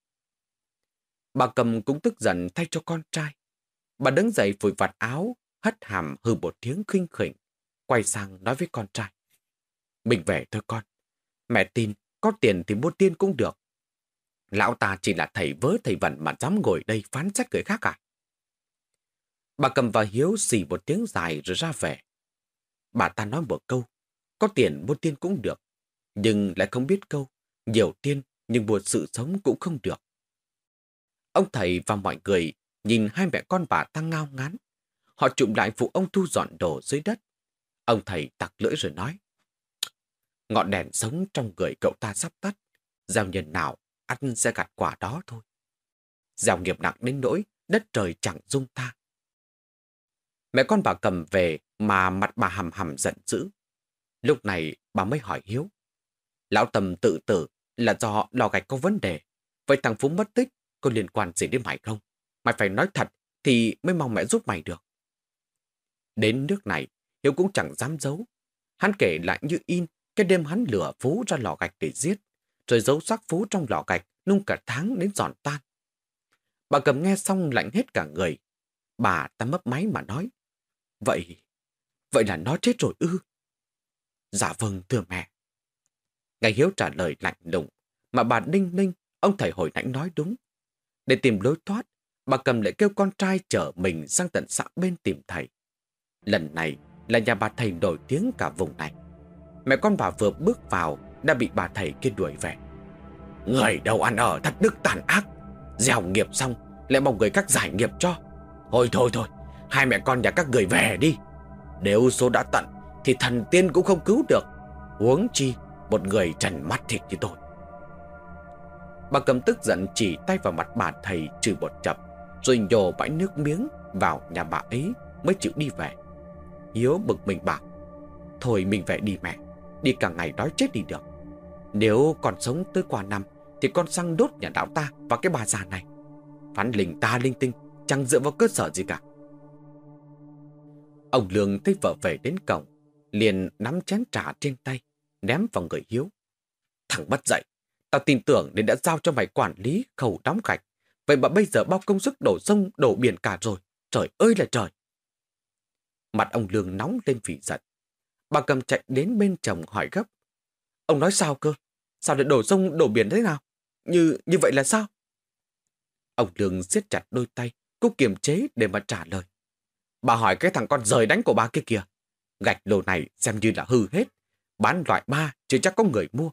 [SPEAKER 1] Bà Cầm cũng tức giận thay cho con trai. Bà đứng dậy phủi vạt áo, hất hàm hừ một tiếng khinh khỉnh, quay sang nói với con trai. Mình về thôi con. Mẹ tin, có tiền thì mua tiên cũng được. Lão ta chỉ là thầy vớ thầy vẩn mà dám ngồi đây phán xét người khác à? Bà Cầm và Hiếu xì một tiếng dài rồi ra về. Bà ta nói một câu, có tiền mua tiên cũng được, nhưng lại không biết câu, nhiều tiên nhưng mua sự sống cũng không được. Ông thầy và mọi người nhìn hai mẹ con bà ta ngao ngán. Họ chụm lại phụ ông thu dọn đồ dưới đất. Ông thầy tặc lưỡi rồi nói. Ngọn đèn sống trong người cậu ta sắp tắt. Gieo nhân nào ăn sẽ gặt quả đó thôi. Gieo nghiệp nặng đến nỗi đất trời chẳng dung tha. Mẹ con bà cầm về mà mặt bà hầm hầm giận dữ. Lúc này bà mới hỏi Hiếu. Lão Tầm tự tử là do lò gạch có vấn đề. Vậy thằng Phú mất tích có liên quan gì đến mày không? Mày phải nói thật thì mới mong mẹ giúp mày được. Đến nước này, Hiếu cũng chẳng dám giấu. Hắn kể lại như in cái đêm hắn lừa Phú ra lò gạch để giết, rồi giấu xác Phú trong lò gạch nung cả tháng đến giòn tan. Bà cầm nghe xong lạnh hết cả người. Bà ta mấp máy mà nói. Vậy, vậy là nó chết rồi ư? Dạ vâng thưa mẹ. Nghe Hiếu trả lời lạnh lùng, mà bà đinh ninh, ông thầy hồi nãy nói đúng. Để tìm lối thoát, bà cầm lại kêu con trai chở mình sang tận xã bên tìm thầy. Lần này là nhà bà thầy nổi tiếng cả vùng này. Mẹ con bà vừa bước vào đã bị bà thầy kia đuổi về. Người đâu ăn ở thất đức tàn ác, gieo nghiệp xong lại mong người khác giải nghiệp cho. Thôi thôi thôi, hai mẹ con nhà các người về đi. Nếu số đã tận thì thần tiên cũng không cứu được, huống chi một người trần mắt thịt như tôi. Bà cầm tức giận chỉ tay vào mặt bà thầy trừ bột chập, rồi nhổ bãi nước miếng vào nhà bà ấy mới chịu đi về. Hiếu bực mình bảo. Thôi mình về đi mẹ, đi cả ngày đói chết đi được. Nếu còn sống tới qua năm thì con xăng đốt nhà đạo ta và cái bà già này. Phán linh ta linh tinh, chẳng dựa vào cơ sở gì cả. Ông Lương thấy vợ về đến cổng, liền nắm chén trà trên tay, ném vào người Hiếu. Thằng mất dậy, tao tin tưởng nên đã giao cho mày quản lý khâu đóng gạch. Vậy mà bây giờ bao công sức đổ sông đổ biển cả rồi. Trời ơi là trời! Mặt ông Lương nóng lên vì giận. Bà cầm chạy đến bên chồng hỏi gấp. Ông nói sao cơ? Sao lại đổ sông đổ biển thế nào? Như như vậy là sao? Ông Lương siết chặt đôi tay, cố kiềm chế để mà trả lời. Bà hỏi cái thằng con rời đánh của bà kia kìa. Gạch lô này xem như là hư hết. Bán loại ba chứ chắc có người mua.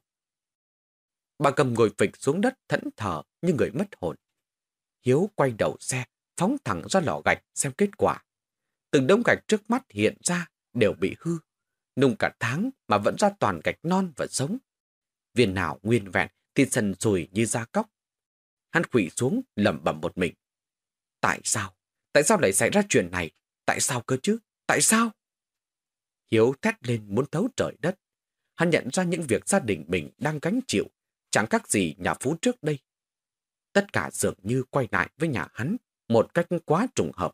[SPEAKER 1] Bà cầm ngồi phịch xuống đất thẫn thờ như người mất hồn. Hiếu quay đầu xe, phóng thẳng ra lò gạch xem kết quả. Từng đống gạch trước mắt hiện ra đều bị hư. Nung cả tháng mà vẫn ra toàn gạch non và sống. Viên nào nguyên vẹn thì sần sùi như da cóc. Hắn quỵ xuống lẩm bẩm một mình. Tại sao? Tại sao lại xảy ra chuyện này? Tại sao cơ chứ? Tại sao? Hiếu thét lên muốn thấu trời đất. Hắn nhận ra những việc gia đình mình đang gánh chịu chẳng khác gì nhà Phú trước đây. Tất cả dường như quay lại với nhà hắn một cách quá trùng hợp.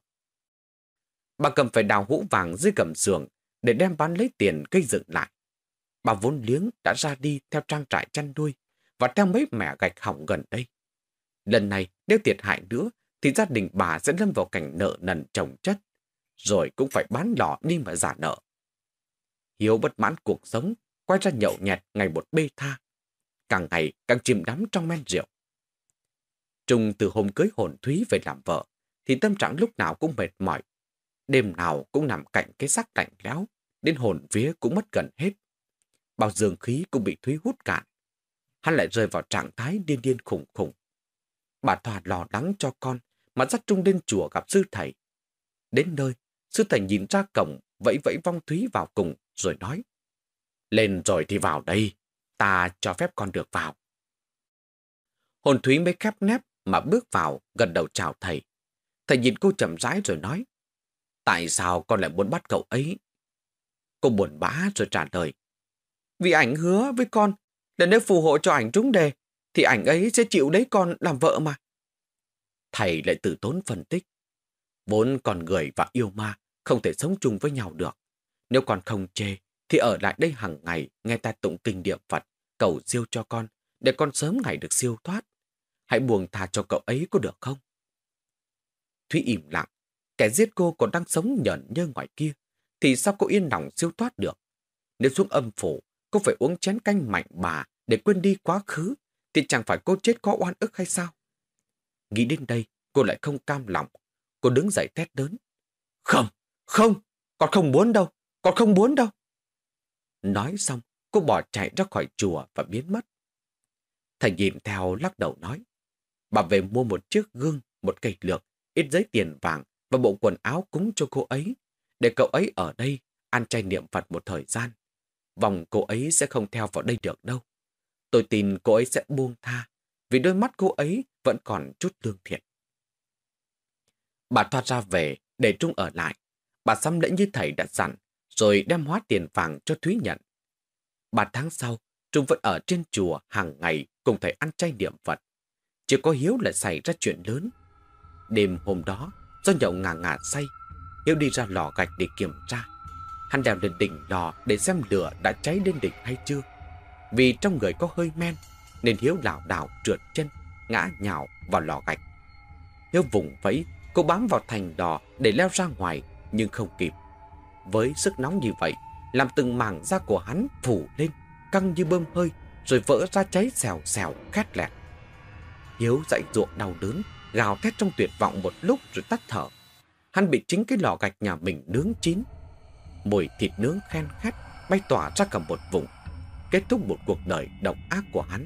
[SPEAKER 1] Bà cầm phải đào hũ vàng dưới gầm giường để đem bán lấy tiền gây dựng lại. Bà vốn liếng đã ra đi theo trang trại chăn nuôi và theo mấy mẻ gạch hỏng gần đây. Lần này nếu thiệt hại nữa thì gia đình bà sẽ lâm vào cảnh nợ nần chồng chất, rồi cũng phải bán lò đi mà giả nợ. Hiếu bất mãn cuộc sống, quay ra nhậu nhẹt ngày một bê tha, càng ngày càng chìm đắm trong men rượu. Trung từ hôm cưới Hồn Thúy về làm vợ thì tâm trạng lúc nào cũng mệt mỏi, đêm nào cũng nằm cạnh cái xác lạnh lẽo, đến hồn vía cũng mất gần hết. Bao dương khí cũng bị Thúy hút cạn. Hắn lại rơi vào trạng thái điên điên khủng khủng. Bà Thoa lo lắng cho con mà dắt Trung lên chùa gặp sư thầy. Đến nơi, sư thầy nhìn ra cổng, vẫy vẫy vong Thúy vào cùng rồi nói: Lên rồi thì vào đây, ta cho phép con được vào. Hồn Thúy mới khép nép mà bước vào, gần đầu chào thầy. Thầy nhìn cô chậm rãi rồi nói: Tại sao con lại muốn bắt cậu ấy? Cô buồn bã rồi trả lời: Vì ảnh hứa với con là nếu phù hộ cho ảnh trúng đề thì ảnh ấy sẽ chịu lấy con làm vợ mà. Thầy lại từ tốn phân tích: Vốn con người và yêu ma không thể sống chung với nhau được. Nếu con không chê thì ở lại đây hàng ngày nghe ta tụng kinh niệm Phật, cầu siêu cho con để con sớm ngày được siêu thoát. Hãy buông tha cho cậu ấy có được không? Thúy im lặng. Kẻ giết cô còn đang sống nhởn nhơ ngoài kia thì sao cô yên lòng siêu thoát được? Nếu xuống âm phủ, cô phải uống chén canh mạnh bà để quên đi quá khứ thì chẳng phải cô chết có oan ức hay sao? Nghĩ đến đây, cô lại không cam lòng. Cô đứng dậy thét lớn: Không, không, con không muốn đâu, con không muốn đâu. Nói xong, cô bỏ chạy ra khỏi chùa và biến mất. Thầy nhìn theo lắc đầu nói: Bà về mua một chiếc gương, một cây lược, ít giấy tiền vàng và bộ quần áo cúng cho cô ấy, để cậu ấy ở đây ăn chay niệm Phật một thời gian. Vòng cô ấy sẽ không theo vào đây được đâu. Tôi tin cô ấy sẽ buông tha, vì đôi mắt cô ấy vẫn còn chút lương thiện. Bà thoát ra về, để Trung ở lại. Bà xăm lễ như thầy đã dặn, rồi đem hóa tiền vàng cho Thúy nhận. Ba tháng sau, Trung vẫn ở trên chùa hàng ngày cùng thầy ăn chay niệm Phật. Chỉ có Hiếu lại xảy ra chuyện lớn. Đêm hôm đó, do nhậu ngà ngà say, Hiếu đi ra lò gạch để kiểm tra. Hắn leo lên đỉnh lò để xem lửa đã cháy đến đỉnh hay chưa. Vì trong người có hơi men, nên Hiếu lảo đảo trượt chân, ngã nhào vào lò gạch. Hiếu vùng vẫy, cố bám vào thành lò để leo ra ngoài, nhưng không kịp. Với sức nóng như vậy, làm từng mảng da của hắn phủ lên, căng như bơm hơi, rồi vỡ ra cháy xèo xèo, khét lẹt. Hiếu dãy giụa đau đớn, gào thét trong tuyệt vọng một lúc rồi tắt thở. Hắn bị chính cái lò gạch nhà mình nướng chín. Mùi thịt nướng khen khét bay tỏa ra cả một vùng, kết thúc một cuộc đời độc ác của hắn.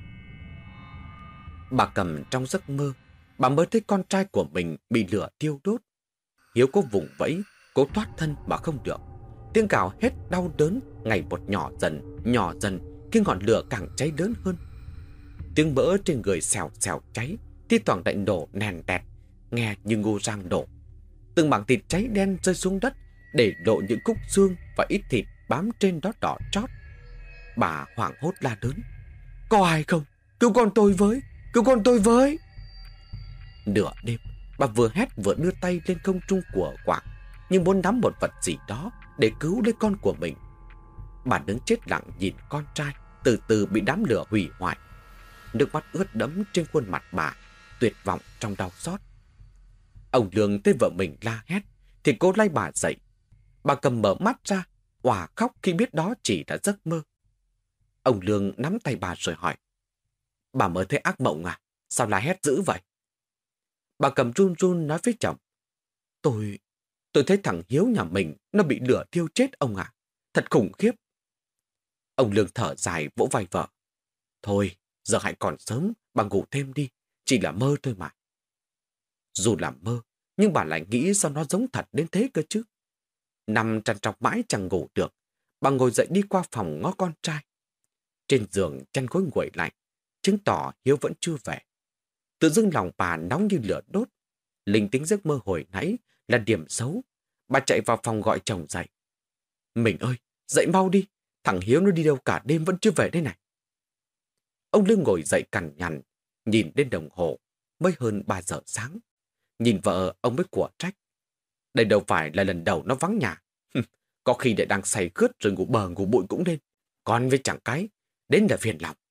[SPEAKER 1] Bà Cầm trong giấc mơ, bà mới thấy con trai của mình bị lửa thiêu đốt. Hiếu có vùng vẫy, cố thoát thân mà không được. Tiếng gào hết đau đớn ngày một nhỏ dần, nhỏ dần khi ngọn lửa càng cháy lớn hơn. Tiếng mỡ trên người xèo xèo cháy, thi thoảng lại nổ nèn tẹt, nghe như ngô rang nổ. Từng mảng thịt cháy đen rơi xuống đất, để lộ những khúc xương và ít thịt bám trên đó đỏ chót. Bà hoảng hốt la lớn: "Có ai không? Cứu con tôi với! Cứu con tôi với!" Nửa đêm, bà vừa hét vừa đưa tay lên không trung của quạng, nhưng muốn nắm một vật gì đó để cứu lấy con của mình. Bà đứng chết lặng nhìn con trai từ từ bị đám lửa hủy hoại. Nước mắt ướt đẫm trên khuôn mặt bà, tuyệt vọng trong đau xót. Ông Lương thấy vợ mình la hét thì cố lay bà dậy. Bà Cầm mở mắt ra, òa khóc khi biết đó chỉ là giấc mơ. Ông Lương nắm tay bà rồi hỏi: "Bà mới thấy ác mộng à? Sao la hét dữ vậy?" Bà Cầm run run nói với chồng: Tôi, tôi thấy thằng Hiếu nhà mình nó bị lửa thiêu chết ông ạ. Thật khủng khiếp." Ông Lương thở dài vỗ vai vợ: "Thôi, giờ hãy còn sớm, bà ngủ thêm đi, chỉ là mơ thôi mà." Dù là mơ, nhưng bà lại nghĩ sao nó giống thật đến thế cơ chứ. Nằm trằn trọc mãi chẳng ngủ được, bà ngồi dậy đi qua phòng ngó con trai. Trên giường chăn gối nguội lạnh, chứng tỏ Hiếu vẫn chưa về. Tự dưng lòng bà nóng như lửa đốt. Linh tính giấc mơ hồi nãy là điểm xấu. Bà chạy vào phòng gọi chồng dậy: "Mình ơi, dậy mau đi, thằng Hiếu nó đi đâu cả đêm vẫn chưa về đây này." Ông Lương ngồi dậy cằn nhằn, nhìn lên đồng hồ, mới hơn ba giờ sáng. Nhìn vợ, ông mới của trách: "Đây đâu phải là lần đầu nó vắng nhà. Có khi để đang say khướt rồi ngủ bờ ngủ bụi cũng nên. Con với chẳng cái, đến là phiền lòng."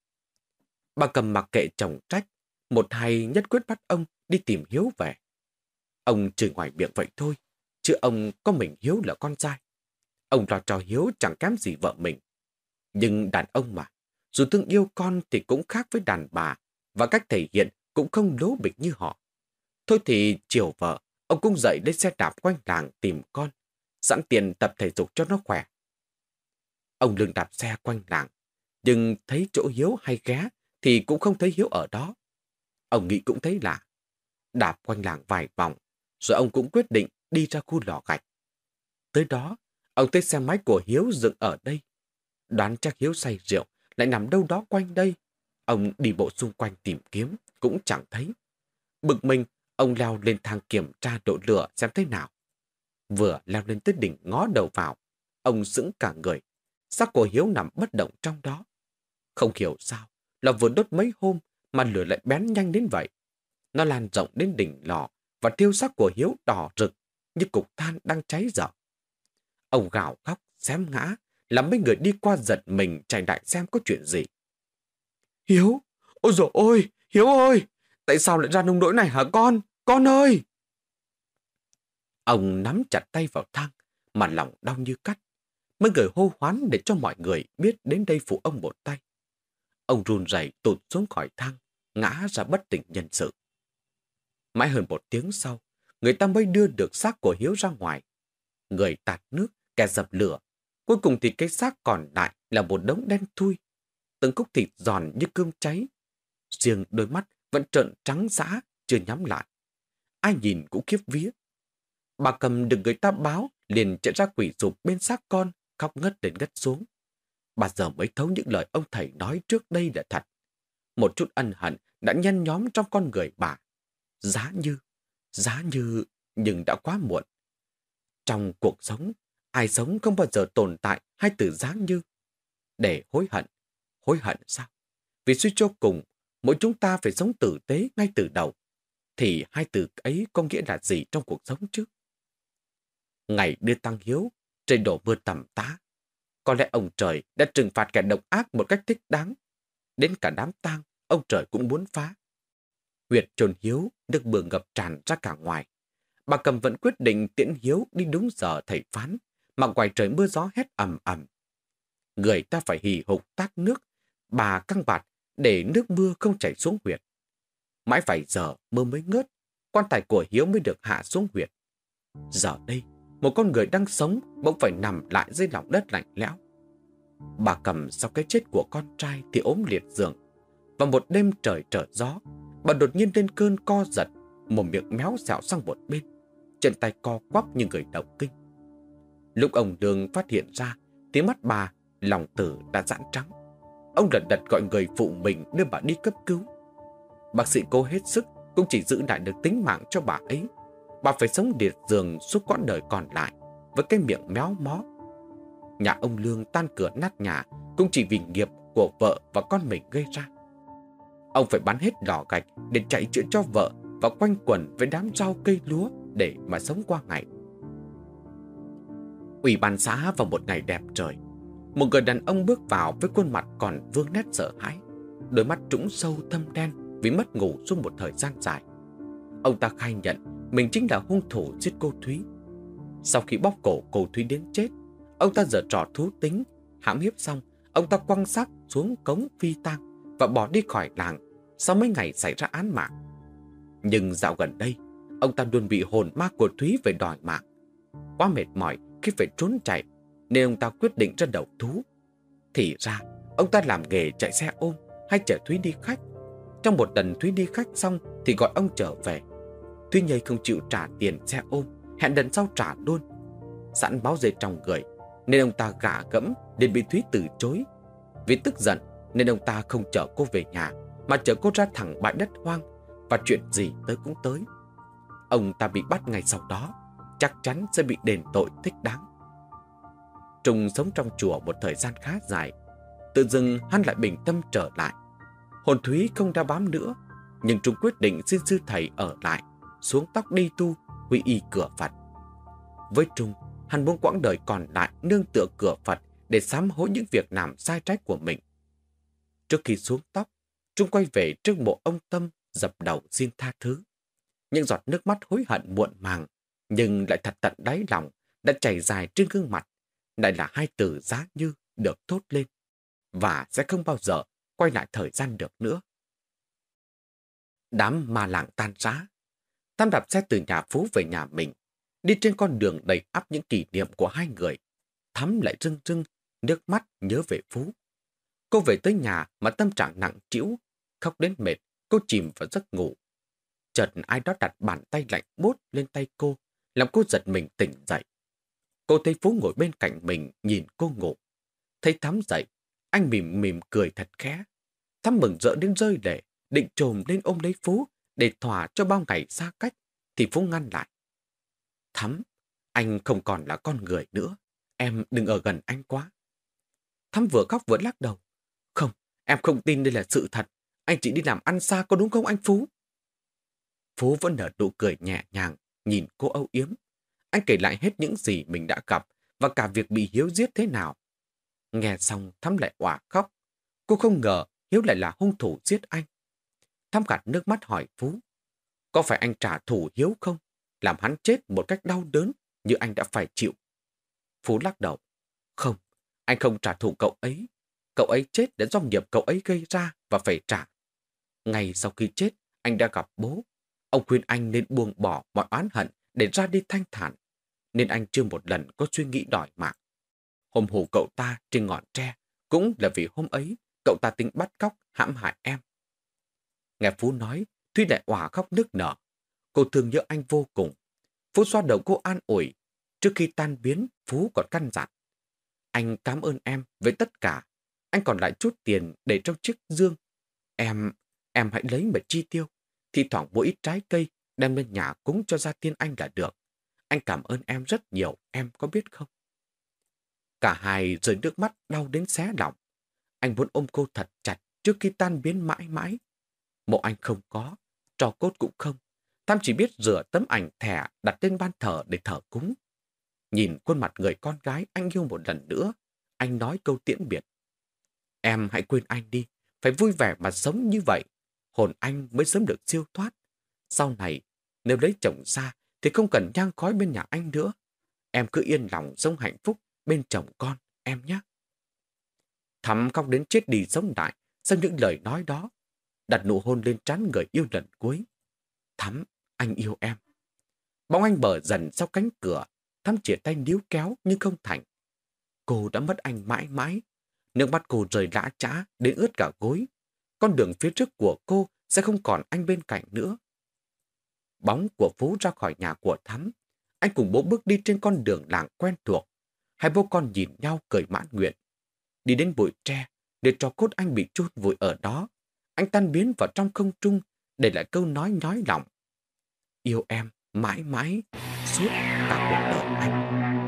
[SPEAKER 1] Bà Cầm mặc kệ chồng trách, một hay nhất quyết bắt ông đi tìm Hiếu về. Ông chửi ngoài miệng vậy thôi, chứ ông có mình Hiếu là con trai. Ông lo cho Hiếu chẳng kém gì vợ mình. Nhưng đàn ông mà, dù thương yêu con thì cũng khác với đàn bà, và cách thể hiện cũng không lố bịch như họ. Thôi thì chiều vợ, ông cũng dậy lấy xe đạp quanh làng tìm con, sẵn tiền tập thể dục cho nó khỏe. Ông Lương đạp xe quanh làng, nhưng thấy chỗ Hiếu hay ghé thì cũng không thấy Hiếu ở đó. Ông nghĩ cũng thấy lạ. Đạp quanh làng vài vòng, rồi ông cũng quyết định đi ra khu lò gạch. Tới đó, ông thấy xe máy của Hiếu dựng ở đây. Đoán chắc Hiếu say rượu lại nằm đâu đó quanh đây. Ông đi bộ xung quanh tìm kiếm, cũng chẳng thấy. Bực mình, ông leo lên thang kiểm tra độ lửa xem thế nào. Vừa leo lên tới đỉnh ngó đầu vào, ông sững cả người. Xác của Hiếu nằm bất động trong đó. Không hiểu sao, lò vừa đốt mấy hôm mà lửa lại bén nhanh đến vậy. Nó lan rộng đến đỉnh lò và thiêu xác của Hiếu đỏ rực như cục than đang cháy dở. Ông gào khóc, xém ngã, làm mấy người đi qua giật mình chạy lại xem có chuyện gì. "Hiếu! Ôi dồi ôi! Hiếu ơi! Tại sao lại ra nông nỗi này hả con? Con ơi!" Ông nắm chặt tay vào thang, mà lòng đau như cắt. Mấy người hô hoán để cho mọi người biết đến đây phụ ông một tay. Ông run rẩy tụt xuống khỏi thang, ngã ra bất tỉnh nhân sự. Mãi hơn một tiếng sau, người ta mới đưa được xác của Hiếu ra ngoài. Người tạt nước, kẻ dập lửa. Cuối cùng thì cái xác còn lại là một đống đen thui. Từng khúc thịt giòn như cơm cháy. Riêng đôi mắt vẫn trợn trắng dã, chưa nhắm lại. Ai nhìn cũng khiếp vía. Bà Cầm được người ta báo, liền chạy ra quỷ rụp bên xác con, khóc ngất lên ngất xuống. Bà giờ mới thấu những lời ông thầy nói trước đây là thật. Một chút ân hận đã nhen nhóm trong con người bà. Giá như, giá như, nhưng đã quá muộn. Trong cuộc sống, ai sống không bao giờ tồn tại hai từ giá như. Để hối hận. Hối hận sao? Vì suy cho cùng, mỗi chúng ta phải sống tử tế ngay từ đầu. Thì hai từ ấy có nghĩa là gì trong cuộc sống chứ? Ngày đưa tang hiếu, trời đổ mưa tầm tã. Có lẽ ông trời đã trừng phạt kẻ độc ác một cách thích đáng. Đến cả đám tang, ông trời cũng muốn phá. Huyệt chôn hiếu, nước mưa ngập tràn ra cả ngoài. Bà Cầm vẫn quyết định tiễn hiếu đi đúng giờ thầy phán, mà ngoài trời mưa gió hét ầm ầm. Người ta phải hì hục tát nước, bà căng bạt để nước mưa không chảy xuống huyệt. Mãi vài giờ mưa mới ngớt, quan tài của hiếu mới được hạ xuống huyệt. Giờ đây, một con người đang sống bỗng phải nằm lại dưới lòng đất lạnh lẽo. Bà Cầm sau cái chết của con trai thì ốm liệt giường. Và một đêm trời trở gió, bà đột nhiên lên cơn co giật, một miệng méo xẹo sang một bên, chân tay co quắp như người động kinh. Lúc ông Đường phát hiện ra, tiếng mắt bà, lòng tử đã giãn trắng. Ông lật đật gọi người phụ mình đưa bà đi cấp cứu. Bác sĩ cố hết sức cũng chỉ giữ lại được tính mạng cho bà ấy. Bà phải sống liệt giường suốt quãng đời còn lại với cái miệng méo mó. Nhà ông Lương tan cửa nát nhà cũng chỉ vì nghiệp của vợ và con mình gây ra. Ông phải bán hết lò gạch để chạy chữa cho vợ và quanh quẩn với đám rau cây lúa để mà sống qua ngày. Ủy ban xã vào một ngày đẹp trời, một người đàn ông bước vào với khuôn mặt còn vương nét sợ hãi, đôi mắt trũng sâu thâm đen vì mất ngủ suốt một thời gian dài. Ông ta khai nhận mình chính là hung thủ giết cô Thúy. Sau khi bóp cổ cô Thúy đến chết, ông ta giở trò thú tính, hãm hiếp xong, ông ta quăng xác xuống cống phi tang và bỏ đi khỏi làng sau mấy ngày xảy ra án mạng. Nhưng dạo gần đây, ông ta luôn bị hồn ma của Thúy về đòi mạng. Quá mệt mỏi khi phải trốn chạy, nên ông ta quyết định ra đầu thú. Thì ra, ông ta làm nghề chạy xe ôm hay chở Thúy đi khách. Trong một lần Thúy đi khách xong thì gọi ông trở về. Thúy nhây không chịu trả tiền xe ôm, hẹn lần sau trả luôn. Sẵn báo dê trong người, nên ông ta gạ gẫm để bị Thúy từ chối. Vì tức giận nên ông ta không chở cô về nhà, mà chở cô ra thẳng bãi đất hoang, và chuyện gì tới cũng tới. Ông ta bị bắt ngay sau đó, chắc chắn sẽ bị đền tội thích đáng. Trung sống trong chùa một thời gian khá dài. Tự dưng hắn lại bình tâm trở lại. Hồn Thúy không đeo bám nữa, nhưng Trung quyết định xin sư thầy ở lại, xuống tóc đi tu, quy y cửa Phật. Với Trung, hắn muốn quãng đời còn lại nương tựa cửa Phật để sám hối những việc làm sai trái của mình. Trước khi xuống tóc, Trung quay về trước mộ ông Tâm, dập đầu xin tha thứ. Những giọt nước mắt hối hận muộn màng, nhưng lại thật tận đáy lòng, đã chảy dài trên gương mặt. Lại là hai từ giá như được thốt lên, và sẽ không bao giờ quay lại thời gian được nữa. Đám ma làng tan rã. Tam đạp xe từ nhà Phú về nhà mình, đi trên con đường đầy ắp những kỷ niệm của hai người. Thắm lại rưng rưng, nước mắt nhớ về Phú. Cô về tới nhà mà tâm trạng nặng trĩu, khóc đến mệt, cô chìm vào giấc ngủ. Chợt ai đó đặt bàn tay lạnh buốt lên tay cô, làm cô giật mình tỉnh dậy. Cô thấy Phú ngồi bên cạnh mình nhìn cô ngủ. Thấy Thắm dậy, anh mỉm mỉm cười thật khẽ. Thắm mừng rỡ đến rơi lệ, định trồm lên ôm lấy Phú để thỏa cho bao ngày xa cách, thì Phú ngăn lại. Thắm, anh không còn là con người nữa, em đừng ở gần anh quá. Thắm vừa khóc vừa lắc đầu. Không, em không tin đây là sự thật, anh chỉ đi làm ăn xa có đúng không anh Phú? Phú vẫn nở nụ cười nhẹ nhàng, nhìn cô âu yếm. Anh kể lại hết những gì mình đã gặp và cả việc bị Hiếu giết thế nào. Nghe xong Thắm lại òa khóc. Cô không ngờ Hiếu lại là hung thủ giết anh. Thắm gạt nước mắt hỏi Phú. Có phải anh trả thù Hiếu không? Làm hắn chết một cách đau đớn như anh đã phải chịu. Phú lắc đầu. Không, anh không trả thù cậu ấy. Cậu ấy chết để do nghiệp cậu ấy gây ra và phải trả. Ngày sau khi chết, anh đã gặp bố. Ông khuyên anh nên buông bỏ mọi oán hận để ra đi thanh thản, nên anh chưa một lần có suy nghĩ đòi mạng. Hôm hù cậu ta trên ngọn tre cũng là vì hôm ấy cậu ta tính bắt cóc hãm hại em. Nghe Phú nói, Thúy lại òa khóc nức nở. Cô thương nhớ anh vô cùng. Phú xoa đầu cô an ủi. Trước khi tan biến, Phú còn căn dặn. Anh cảm ơn em với tất cả. Anh còn lại chút tiền để trong chiếc dương. Em, em hãy lấy mà chi tiêu. Thì thoảng mua ít trái cây đem lên nhà cúng cho gia tiên anh là được. Anh cảm ơn em rất nhiều, em có biết không? Cả hai rơi nước mắt đau đến xé lòng. Anh muốn ôm cô thật chặt trước khi tan biến mãi mãi. Mộ anh không có, tro cốt cũng không. Thắm chỉ biết rửa tấm ảnh thẻ đặt lên ban thờ để thờ cúng. Nhìn khuôn mặt người con gái anh yêu một lần nữa, anh nói câu tiễn biệt. Em hãy quên anh đi, phải vui vẻ mà sống như vậy. Hồn anh mới sớm được siêu thoát. Sau này, nếu lấy chồng xa thì không cần nhang khói bên nhà anh nữa. Em cứ yên lòng sống hạnh phúc bên chồng con, em nhé. Thắm khóc đến chết đi sống lại sau những lời nói đó, đặt nụ hôn lên trán người yêu lần cuối. Thắm, anh yêu em. Bóng anh bờ dần sau cánh cửa, Thắm chìa tay níu kéo nhưng không thành. Cô đã mất anh mãi mãi. Nước mắt cô rơi lã chã đến ướt cả gối. Con đường phía trước của cô sẽ không còn anh bên cạnh nữa. Bóng của Phú ra khỏi nhà của Thắm. Anh cùng bố bước đi trên con đường làng quen thuộc. Hai bố con nhìn nhau cười mãn nguyện. Đi đến bụi tre, để cho cốt anh bị chôn vùi ở đó. Anh tan biến vào trong không trung, để lại câu nói nhói lòng. Yêu em mãi mãi, suốt cả cuộc đời anh.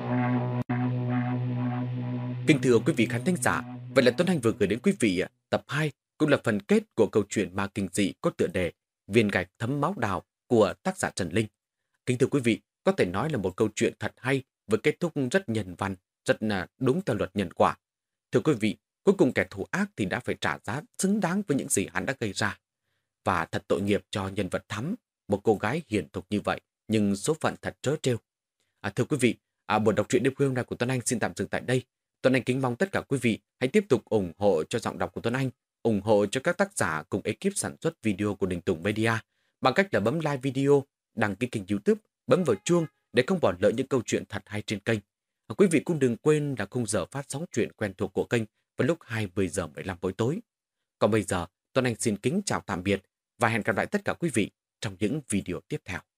[SPEAKER 1] Kính thưa quý vị khán thính giả, vậy là Tuấn Anh vừa gửi đến quý vị tập hai, cũng là phần kết của câu chuyện ma kinh dị có tựa đề Viên gạch thấm máu đào của tác giả Trần Linh. Kính thưa quý vị, có thể nói là một câu chuyện thật hay với kết thúc rất nhân văn, rất là đúng theo luật nhân quả. Thưa quý vị, cuối cùng kẻ thù ác thì đã phải trả giá xứng đáng với những gì hắn đã gây ra. Và thật tội nghiệp cho nhân vật Thắm, một cô gái hiền thục như vậy, nhưng số phận thật trớ trêu. À, thưa quý vị, à, buổi đọc truyện đêm khuya hôm nay của Tuấn Anh xin tạm dừng tại đây. Tuấn Anh kính mong tất cả quý vị hãy tiếp tục ủng hộ cho giọng đọc của Tuấn Anh, ủng hộ cho các tác giả cùng ekip sản xuất video của Đình Tùng Media bằng cách là bấm like video, đăng ký kênh YouTube, bấm vào chuông để không bỏ lỡ những câu chuyện thật hay trên kênh. À, quý vị cũng đừng quên là khung giờ phát sóng truyện quen thuộc của kênh vào lúc hai mươi giờ mười lăm buổi tối. Còn bây giờ, Tuấn Anh xin kính chào tạm biệt và hẹn gặp lại tất cả quý vị trong những video tiếp theo.